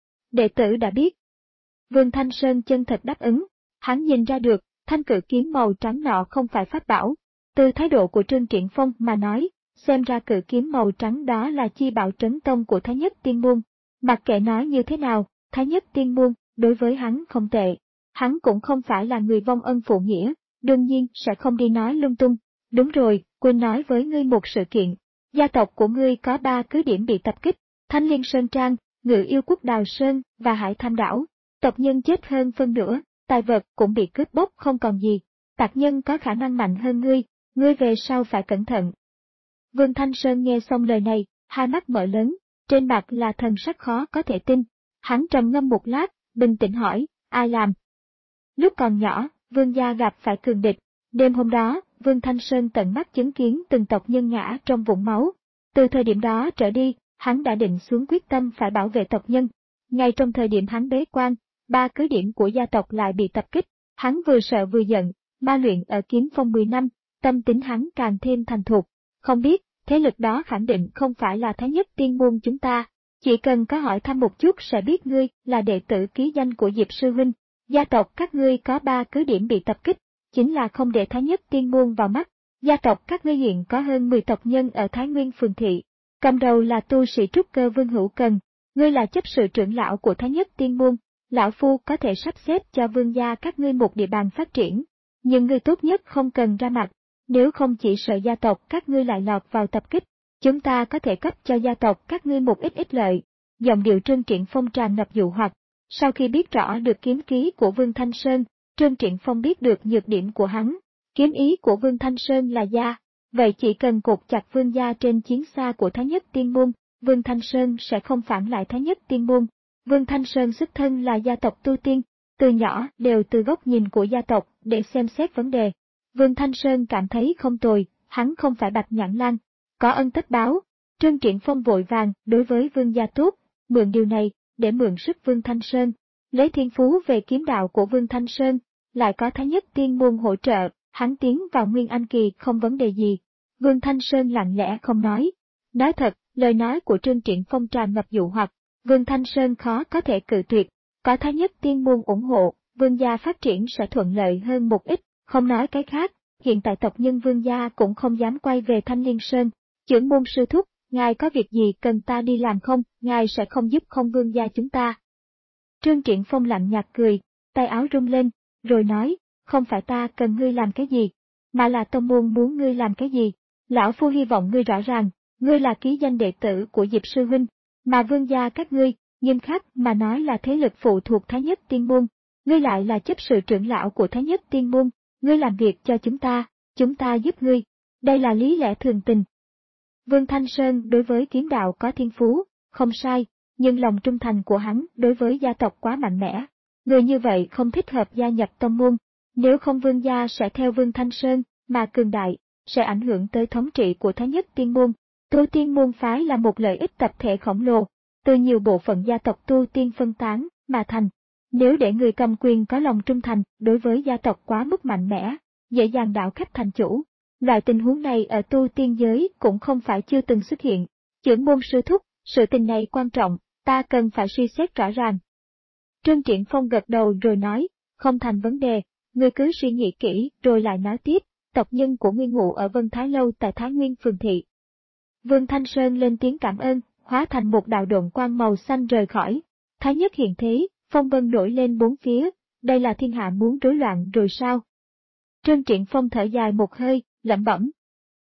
Đệ tử đã biết. Vương Thanh Sơn chân thật đáp ứng, hắn nhìn ra được, thanh cự kiếm màu trắng nọ không phải pháp bảo. Từ thái độ của Trương Triển Phong mà nói, xem ra cự kiếm màu trắng đó là chi bảo trấn tông của Thái Nhất tiên môn. Mặc kệ nói như thế nào, Thái Nhất tiên môn, đối với hắn không tệ. Hắn cũng không phải là người vong ân phụ nghĩa, đương nhiên sẽ không đi nói lung tung. Đúng rồi, quên nói với ngươi một sự kiện. Gia tộc của ngươi có ba cứ điểm bị tập kích, Thanh Liên Sơn Trang, Ngự Yêu Quốc Đào Sơn và Hải Tham Đảo. Tộc nhân chết hơn phân nửa, tài vật cũng bị cướp bóc không còn gì. Tạc nhân có khả năng mạnh hơn ngươi, ngươi về sau phải cẩn thận. Vương Thanh Sơn nghe xong lời này, hai mắt mở lớn, trên mặt là thần sắc khó có thể tin. Hắn trầm ngâm một lát, bình tĩnh hỏi, ai làm? Lúc còn nhỏ, Vương gia gặp phải cường địch. Đêm hôm đó, Vương Thanh Sơn tận mắt chứng kiến từng tộc nhân ngã trong vũng máu. Từ thời điểm đó trở đi, hắn đã định xuống quyết tâm phải bảo vệ tộc nhân. Ngay trong thời điểm hắn bế quan, ba cứ điểm của gia tộc lại bị tập kích. Hắn vừa sợ vừa giận, ma luyện ở Kiếm Phong mười năm, tâm tính hắn càng thêm thành thục. Không biết, thế lực đó khẳng định không phải là Thái Nhất tiên môn chúng ta. Chỉ cần có hỏi thăm một chút sẽ biết ngươi là đệ tử ký danh của Diệp Sư Huynh. Gia tộc các ngươi có ba cứ điểm bị tập kích, chính là không để Thái Nhất tiên môn vào mắt. Gia tộc các ngươi hiện có hơn mười tộc nhân ở Thái Nguyên phường thị. Cầm đầu là tu sĩ trúc cơ Vương Hữu Cần, ngươi là chấp sự trưởng lão của Thái Nhất tiên môn. Lão Phu có thể sắp xếp cho vương gia các ngươi một địa bàn phát triển. Nhưng ngươi tốt nhất không cần ra mặt, nếu không chỉ sợ gia tộc các ngươi lại lọt vào tập kích. Chúng ta có thể cấp cho gia tộc các ngươi một ít ích lợi. Giọng điệu Trương Triển Phong tràn ngập dụ hoặc. Sau khi biết rõ được kiếm ký của Vương Thanh Sơn, Trương Triển Phong biết được nhược điểm của hắn. Kiếm ý của Vương Thanh Sơn là gia, vậy chỉ cần cột chặt vương gia trên chiến xa của Thái Nhất tiên môn, Vương Thanh Sơn sẽ không phản lại Thái Nhất tiên môn. Vương Thanh Sơn xuất thân là gia tộc tu tiên, từ nhỏ đều từ góc nhìn của gia tộc để xem xét vấn đề. Vương Thanh Sơn cảm thấy không tồi, hắn không phải Bạch Nhãn Lang, có ân tất báo. Trương Triển Phong vội vàng đối với vương gia tốt, mượn điều này để mượn sức Vương Thanh Sơn, lấy thiên phú về kiếm đạo của Vương Thanh Sơn, lại có Thái Nhất tiên môn hỗ trợ, hắn tiến vào Nguyên Anh kỳ không vấn đề gì. Vương Thanh Sơn lặng lẽ không nói. Nói thật, lời nói của Trương Triển Phong tràn ngập dụ hoặc, Vương Thanh Sơn khó có thể cự tuyệt, có Thái Nhất tiên môn ủng hộ, vương gia phát triển sẽ thuận lợi hơn một ít, không nói cái khác, hiện tại tộc nhân vương gia cũng không dám quay về Thanh Liên Sơn. Trưởng môn sư thúc, ngài có việc gì cần ta đi làm không, ngài sẽ không giúp không vương gia chúng ta. Trương Triển Phong lạnh nhạt cười, tay áo rung lên, rồi nói, không phải ta cần ngươi làm cái gì, mà là tông môn muốn ngươi làm cái gì. Lão Phu hy vọng ngươi rõ ràng, ngươi là ký danh đệ tử của Diệp Sư Huynh, mà vương gia các ngươi, nghiêm khắc mà nói là thế lực phụ thuộc Thái Nhất tiên môn, ngươi lại là chấp sự trưởng lão của Thái Nhất tiên môn, ngươi làm việc cho chúng ta, chúng ta giúp ngươi, đây là lý lẽ thường tình. Vương Thanh Sơn đối với kiếm đạo có thiên phú, không sai, nhưng lòng trung thành của hắn đối với gia tộc quá mạnh mẽ. Người như vậy không thích hợp gia nhập tông môn, nếu không vương gia sẽ theo Vương Thanh Sơn mà cường đại, sẽ ảnh hưởng tới thống trị của Thái Nhất tiên môn. Tu tiên môn phái là một lợi ích tập thể khổng lồ, từ nhiều bộ phận gia tộc tu tiên phân tán mà thành. Nếu để người cầm quyền có lòng trung thành đối với gia tộc quá mức mạnh mẽ, dễ dàng đảo khách thành chủ. Loại tình huống này ở tu tiên giới cũng không phải chưa từng xuất hiện. Chưởng môn sư thúc, sự tình này quan trọng, ta cần phải suy xét rõ ràng. Trương Triển Phong gật đầu rồi nói, không thành vấn đề, ngươi cứ suy nghĩ kỹ rồi lại nói tiếp, tộc nhân của ngươi ngụ ở Vân Thái Lâu tại Thái Nguyên Phường Thị. Vương Thanh Sơn lên tiếng cảm ơn, hóa thành một đạo độn quang màu xanh rời khỏi. Thái nhất hiện thế, phong vân nổi lên bốn phía, đây là thiên hạ muốn rối loạn rồi sao? Trương Triển Phong thở dài một hơi, lẩm bẩm.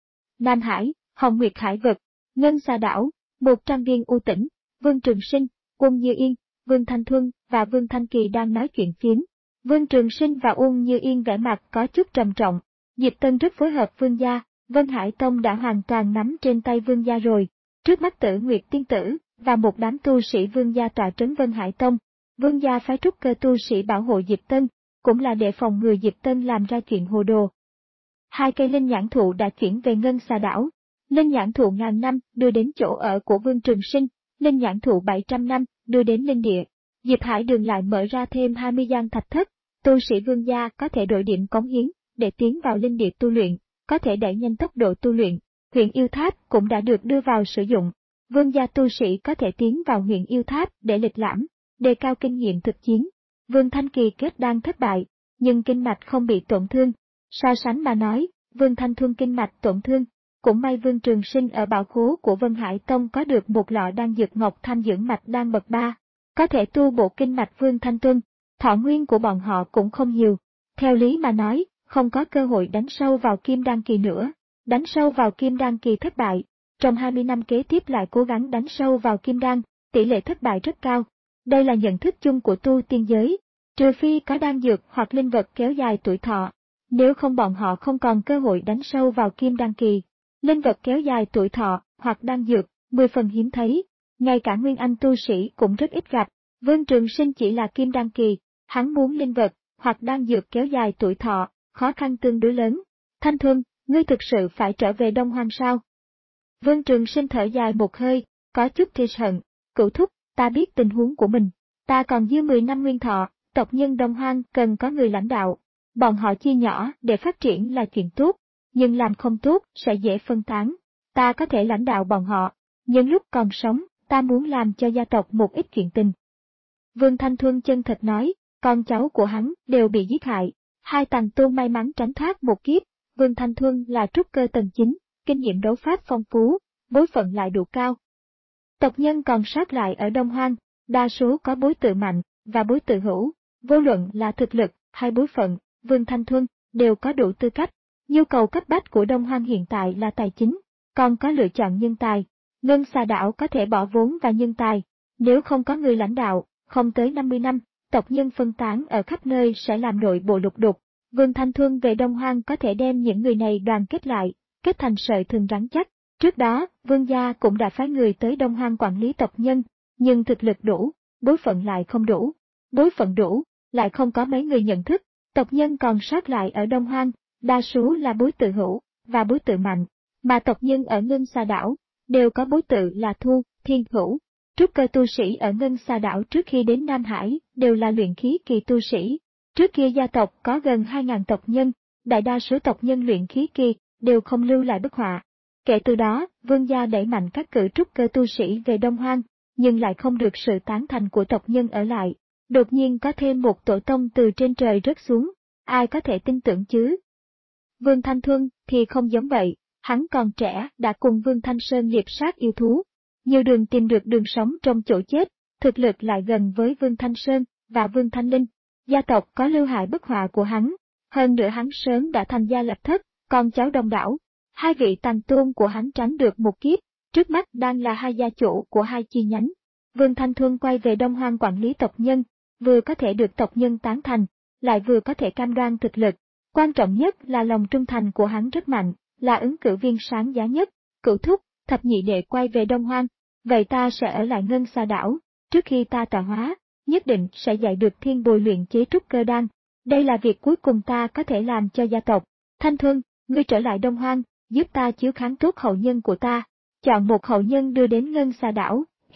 Nam Hải, Hồng Nguyệt Hải Vực, Ngân Xà Đảo, một trăm viên u tỉnh, Vương Trường Sinh, Uông Như Yên, Vương Thanh Thuân và Vương Thanh Kỳ đang nói chuyện phiếm. Vương Trường Sinh và Uông Như Yên vẻ mặt có chút trầm trọng. Diệp Tân rất phối hợp Vương gia, Vân Hải Tông đã hoàn toàn nắm trên tay Vương gia rồi. Trước mắt Tử Nguyệt Tiên Tử và một đám tu sĩ Vương gia tọa trấn Vân Hải Tông, Vương gia phái trúc cơ tu sĩ bảo hộ Diệp Tân, cũng là để phòng ngừa Diệp Tân làm ra chuyện hồ đồ. Hai cây linh nhãn thụ đã chuyển về Ngân Xà Đảo. Linh nhãn thụ ngàn năm đưa đến chỗ ở của Vương Trường Sinh, linh nhãn thụ bảy trăm năm đưa đến linh địa. Diệp Hải Đường lại mở ra thêm hai mươi gian thạch thất, tu sĩ Vương gia có thể đổi điểm cống hiến để tiến vào linh địa tu luyện, có thể đẩy nhanh tốc độ tu luyện. Huyện Yêu Tháp cũng đã được đưa vào sử dụng. Vương gia tu sĩ có thể tiến vào huyện Yêu Tháp để lịch lãm, đề cao kinh nghiệm thực chiến. Vương Thanh Kỳ kết đan thất bại, nhưng kinh mạch không bị tổn thương. So sánh mà nói, Vương Thanh Thuân kinh mạch tổn thương. Cũng may Vương Trường Sinh ở bảo khố của Vân Hải Tông có được một lọ đan dược ngọc thanh dưỡng mạch đan bậc ba, có thể tu bổ kinh mạch Vương Thanh Tuân. Thọ nguyên của bọn họ cũng không nhiều. Theo lý mà nói, không có cơ hội đánh sâu vào kim đan kỳ nữa. Đánh sâu vào kim đan kỳ thất bại, trong hai mươi năm kế tiếp lại cố gắng đánh sâu vào kim đan, tỷ lệ thất bại rất cao. Đây là nhận thức chung của tu tiên giới, trừ phi có đan dược hoặc linh vật kéo dài tuổi thọ, nếu không bọn họ không còn cơ hội đánh sâu vào kim đan kỳ. Linh vật kéo dài tuổi thọ hoặc đan dược, mười phần hiếm thấy, ngay cả nguyên anh tu sĩ cũng rất ít gặp. Vương Trường Sinh chỉ là kim đan kỳ, hắn muốn linh vật hoặc đan dược kéo dài tuổi thọ, khó khăn tương đối lớn. Thanh Thuân, ngươi thực sự phải trở về Đông Hoang sao? Vương Trường Sinh thở dài một hơi, có chút thi hận. Cửu thúc, ta biết tình huống của mình, ta còn dư mười năm nguyên thọ, tộc nhân Đông Hoang cần có người lãnh đạo. Bọn họ chia nhỏ để phát triển là chuyện tốt, nhưng làm không tốt sẽ dễ phân tán. Ta có thể lãnh đạo bọn họ, nhưng lúc còn sống, ta muốn làm cho gia tộc một ít chuyện tình. Vương Thanh Thuân chân thật nói, con cháu của hắn đều bị giết hại, hai tàng tôn may mắn tránh thoát một kiếp. Vương Thanh Thuân là trúc cơ tầng chín, kinh nghiệm đấu pháp phong phú, bối phận lại đủ cao. Tộc nhân còn sót lại ở Đông Hoang, đa số có bối tự mạnh và bối tự hữu, vô luận là thực lực hay bối phận, Vương Thanh Thuân đều có đủ tư cách. Nhu cầu cấp bách của Đông Hoang hiện tại là tài chính, còn có lựa chọn nhân tài. Ngân Xà Đảo có thể bỏ vốn và nhân tài, nếu không có người lãnh đạo, không tới năm mươi năm, tộc nhân phân tán ở khắp nơi sẽ làm nội bộ lục đục. Vương Thanh Thuân về Đông Hoang có thể đem những người này đoàn kết lại, kết thành sợi thừng rắn chắc. Trước đó, Vương gia cũng đã phái người tới Đông Hoang quản lý tộc nhân, nhưng thực lực đủ, bối phận lại không đủ. Bối phận đủ, lại không có mấy người nhận thức, tộc nhân còn sót lại ở Đông Hoang, đa số là bối tự hữu và bối tự mạnh, mà tộc nhân ở Ngân Xà Đảo đều có bối tự là Thu, Thiên Hữu. Trúc cơ tu sĩ ở Ngân Xà Đảo trước khi đến Nam Hải đều là luyện khí kỳ tu sĩ. Trước kia gia tộc có gần hai nghìn tộc nhân, đại đa số tộc nhân luyện khí kỳ đều không lưu lại bức họa. Kể từ đó, Vương gia đẩy mạnh các cử trúc cơ tu sĩ về Đông Hoang, nhưng lại không được sự tán thành của tộc nhân ở lại. Đột nhiên có thêm một tổ tông từ trên trời rớt xuống, ai có thể tin tưởng chứ? Vương Thanh Thuân thì không giống vậy, hắn còn trẻ đã cùng Vương Thanh Sơn liệp sát yêu thú, nhiều đường tìm được đường sống trong chỗ chết, thực lực lại gần với Vương Thanh Sơn và Vương Thanh Linh. Gia tộc có lưu hại bức họa của hắn, hơn nữa hắn sớm đã thành gia lập thất, con cháu đông đảo. Hai vị tàng tôn của hắn tránh được một kiếp, trước mắt đang là hai gia chủ của hai chi nhánh. Vương Thanh Thuân quay về Đông Hoang quản lý tộc nhân, vừa có thể được tộc nhân tán thành, lại vừa có thể cam đoan thực lực. Quan trọng nhất là lòng trung thành của hắn rất mạnh, là ứng cử viên sáng giá nhất. Cửu thúc, thập nhị đệ quay về Đông Hoang, vậy ta sẽ ở lại Ngân Xà Đảo, trước khi ta tọa hóa, nhất định sẽ dạy được thiên bồi luyện chế trúc cơ đan. Đây là việc cuối cùng ta có thể làm cho gia tộc. Thanh Thuân, ngươi trở lại Đông Hoang, giúp ta chiếu kháng tốt hậu nhân của ta, chọn một hậu nhân đưa đến Ngân Xà Đảo,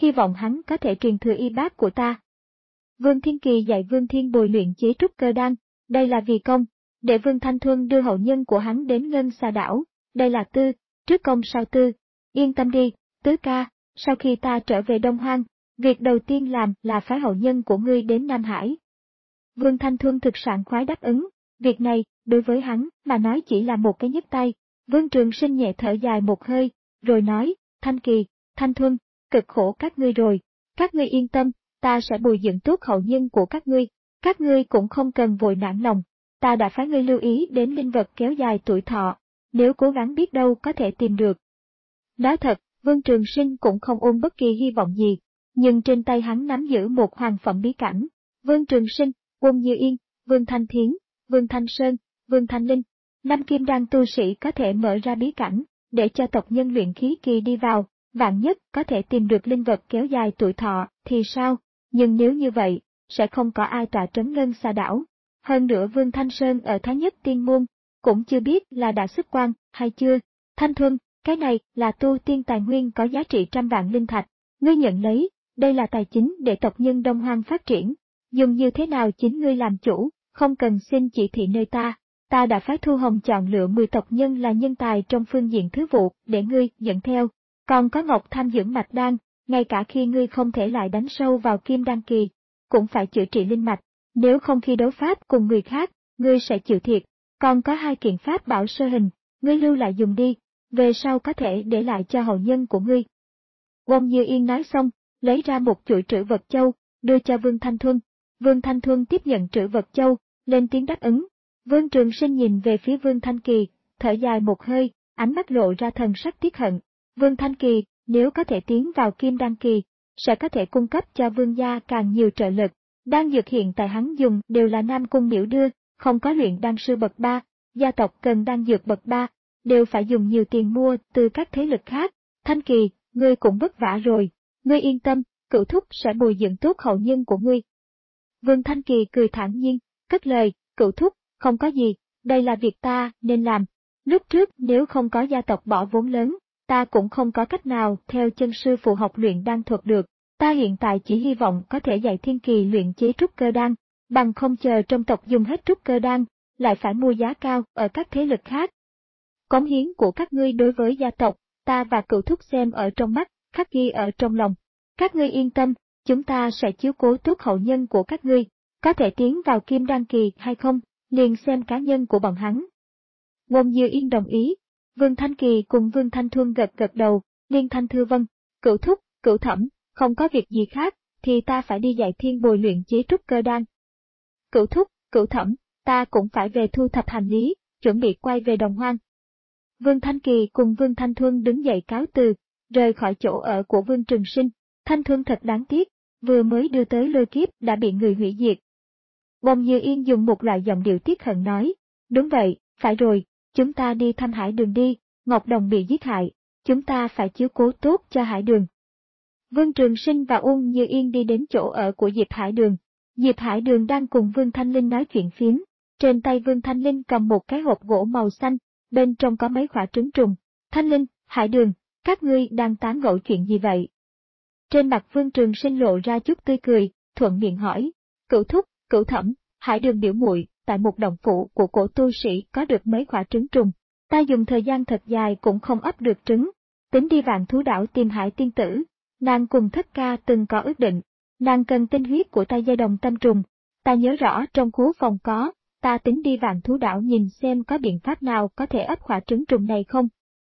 hy vọng hắn có thể truyền thừa y bát của ta. Vương Thiên Kỳ dạy Vương Thiên Bồi luyện chế trúc cơ đan, đây là vì công, để Vương Thanh Thuân đưa hậu nhân của hắn đến Ngân Xà Đảo, đây là tư, trước công sau tư, yên tâm đi, tứ ca, sau khi ta trở về Đông Hoang, việc đầu tiên làm là phái hậu nhân của ngươi đến Nam Hải. Vương Thanh Thuân thực sảng khoái đáp ứng, việc này, đối với hắn, mà nói chỉ là một cái nhấc tay. Vương Trường Sinh nhẹ thở dài một hơi, rồi nói, Thanh Kỳ, Thanh Thuân, cực khổ các ngươi rồi, các ngươi yên tâm, ta sẽ bồi dưỡng tốt hậu nhân của các ngươi, các ngươi cũng không cần vội nản lòng, ta đã phái ngươi lưu ý đến linh vật kéo dài tuổi thọ, nếu cố gắng biết đâu có thể tìm được. Nói thật, Vương Trường Sinh cũng không ôm bất kỳ hy vọng gì, nhưng trên tay hắn nắm giữ một hoàng phẩm bí cảnh. Vương Trường Sinh, Uông Như Yên, Vương Thanh Thiến, Vương Thanh Sơn, Vương Thanh Linh, năm kim đan tu sĩ có thể mở ra bí cảnh, để cho tộc nhân luyện khí kỳ đi vào, vạn nhất có thể tìm được linh vật kéo dài tuổi thọ thì sao, nhưng nếu như vậy, sẽ không có ai tọa trấn Ngân Xà Đảo. Hơn nữa Vương Thanh Sơn ở Thái Nhất Tiên Môn, cũng chưa biết là đã xuất quan hay chưa. Thanh Thuân, cái này là tu tiên tài nguyên có giá trị trăm vạn linh thạch, ngươi nhận lấy, đây là tài chính để tộc nhân Đông Hoang phát triển, dùng như thế nào chính ngươi làm chủ, không cần xin chỉ thị nơi ta. Ta đã phái Thu Hồng chọn lựa mười tộc nhân là nhân tài trong phương diện thứ vụ để ngươi dẫn theo, còn có Ngọc tham dưỡng mạch đan, ngay cả khi ngươi không thể lại đánh sâu vào kim đan kỳ, cũng phải chữa trị linh mạch, nếu không khi đấu pháp cùng người khác, ngươi sẽ chịu thiệt, còn có hai kiện pháp bảo sơ hình, ngươi lưu lại dùng đi, về sau có thể để lại cho hậu nhân của ngươi. Uông Như Yên nói xong, lấy ra một chuỗi trữ vật châu, đưa cho Vương Thanh Thuân. Vương Thanh Thuân tiếp nhận trữ vật châu, lên tiếng đáp ứng. Vương Trường Sinh nhìn về phía Vương Thanh Kỳ, thở dài một hơi, ánh mắt lộ ra thần sắc tiếc hận. Vương Thanh Kỳ, nếu có thể tiến vào kim đan kỳ, sẽ có thể cung cấp cho Vương gia càng nhiều trợ lực. Đan dược hiện tại hắn dùng đều là Nam Cung miểu đưa, không có luyện đan sư bậc ba, gia tộc cần đan dược bậc ba, đều phải dùng nhiều tiền mua từ các thế lực khác. Thanh Kỳ, ngươi cũng vất vả rồi, ngươi yên tâm, cửu thúc sẽ bồi dưỡng tốt hậu nhân của ngươi. Vương Thanh Kỳ cười thản nhiên, cất lời, cửu thúc, không có gì, đây là việc ta nên làm. Lúc trước nếu không có gia tộc bỏ vốn lớn, ta cũng không có cách nào theo chân sư phụ học luyện đan thuật được. Ta hiện tại chỉ hy vọng có thể dạy Thiên Kỳ luyện chế trúc cơ đan, bằng không chờ trong tộc dùng hết trúc cơ đan, lại phải mua giá cao ở các thế lực khác. Cống hiến của các ngươi đối với gia tộc, ta và cửu thúc xem ở trong mắt, khắc ghi ở trong lòng. Các ngươi yên tâm, chúng ta sẽ chiếu cố tốt hậu nhân của các ngươi, có thể tiến vào kim đan kỳ hay không, liền xem cá nhân của bọn hắn. Uông Như Yên đồng ý, Vương Thanh Kỳ cùng Vương Thanh Thuân gật gật đầu, liên thanh thưa vâng, cửu thúc, cửu thẩm, không có việc gì khác, thì ta phải đi dạy Thiên Bồi luyện chế trúc cơ đan. Cửu thúc, cửu thẩm, ta cũng phải về thu thập hành lý, chuẩn bị quay về Đồng Hoang. Vương Thanh Kỳ cùng Vương Thanh Thuân đứng dậy cáo từ, rời khỏi chỗ ở của Vương Trường Sinh. Thanh Thuân thật đáng tiếc, vừa mới đưa tới lôi kiếp đã bị người hủy diệt. Uông Như Yên dùng một loại giọng điệu tiếc hận nói, đúng vậy, phải rồi, chúng ta đi thăm Hải Đường đi, Ngọc Đồng bị giết hại, chúng ta phải chiếu cố tốt cho Hải Đường. Vương Trường Sinh và Uông Như Yên đi đến chỗ ở của Diệp Hải Đường. Diệp Hải Đường đang cùng Vương Thanh Linh nói chuyện phiếm, trên tay Vương Thanh Linh cầm một cái hộp gỗ màu xanh, bên trong có mấy quả trứng trùng. Thanh Linh, Hải Đường, các ngươi đang tán gẫu chuyện gì vậy? Trên mặt Vương Trường Sinh lộ ra chút tươi cười, thuận miệng hỏi, cửu thúc, cửu thẩm, Hải Đường biểu muội tại một động phủ của cổ tu sĩ có được mấy quả trứng trùng. Ta dùng thời gian thật dài cũng không ấp được trứng, tính đi Vạn Thú Đảo tìm Hải tiên tử. Nàng cùng thất ca từng có ước định, nàng cần tinh huyết của ta dây đồng tâm trùng, ta nhớ rõ trong khố phòng có, ta tính đi Vạn Thú Đảo nhìn xem có biện pháp nào có thể ấp quả trứng trùng này không.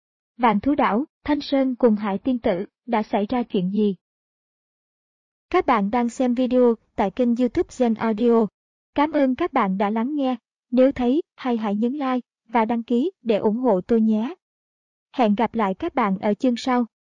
Vạn Thú Đảo, Thanh Sơn cùng Hải tiên tử, đã xảy ra chuyện gì? Các bạn đang xem video tại kênh YouTube Gen Audio. Cảm ơn các bạn đã lắng nghe, nếu thấy hay hãy nhấn like và đăng ký để ủng hộ tôi nhé. Hẹn gặp lại các bạn ở chương sau.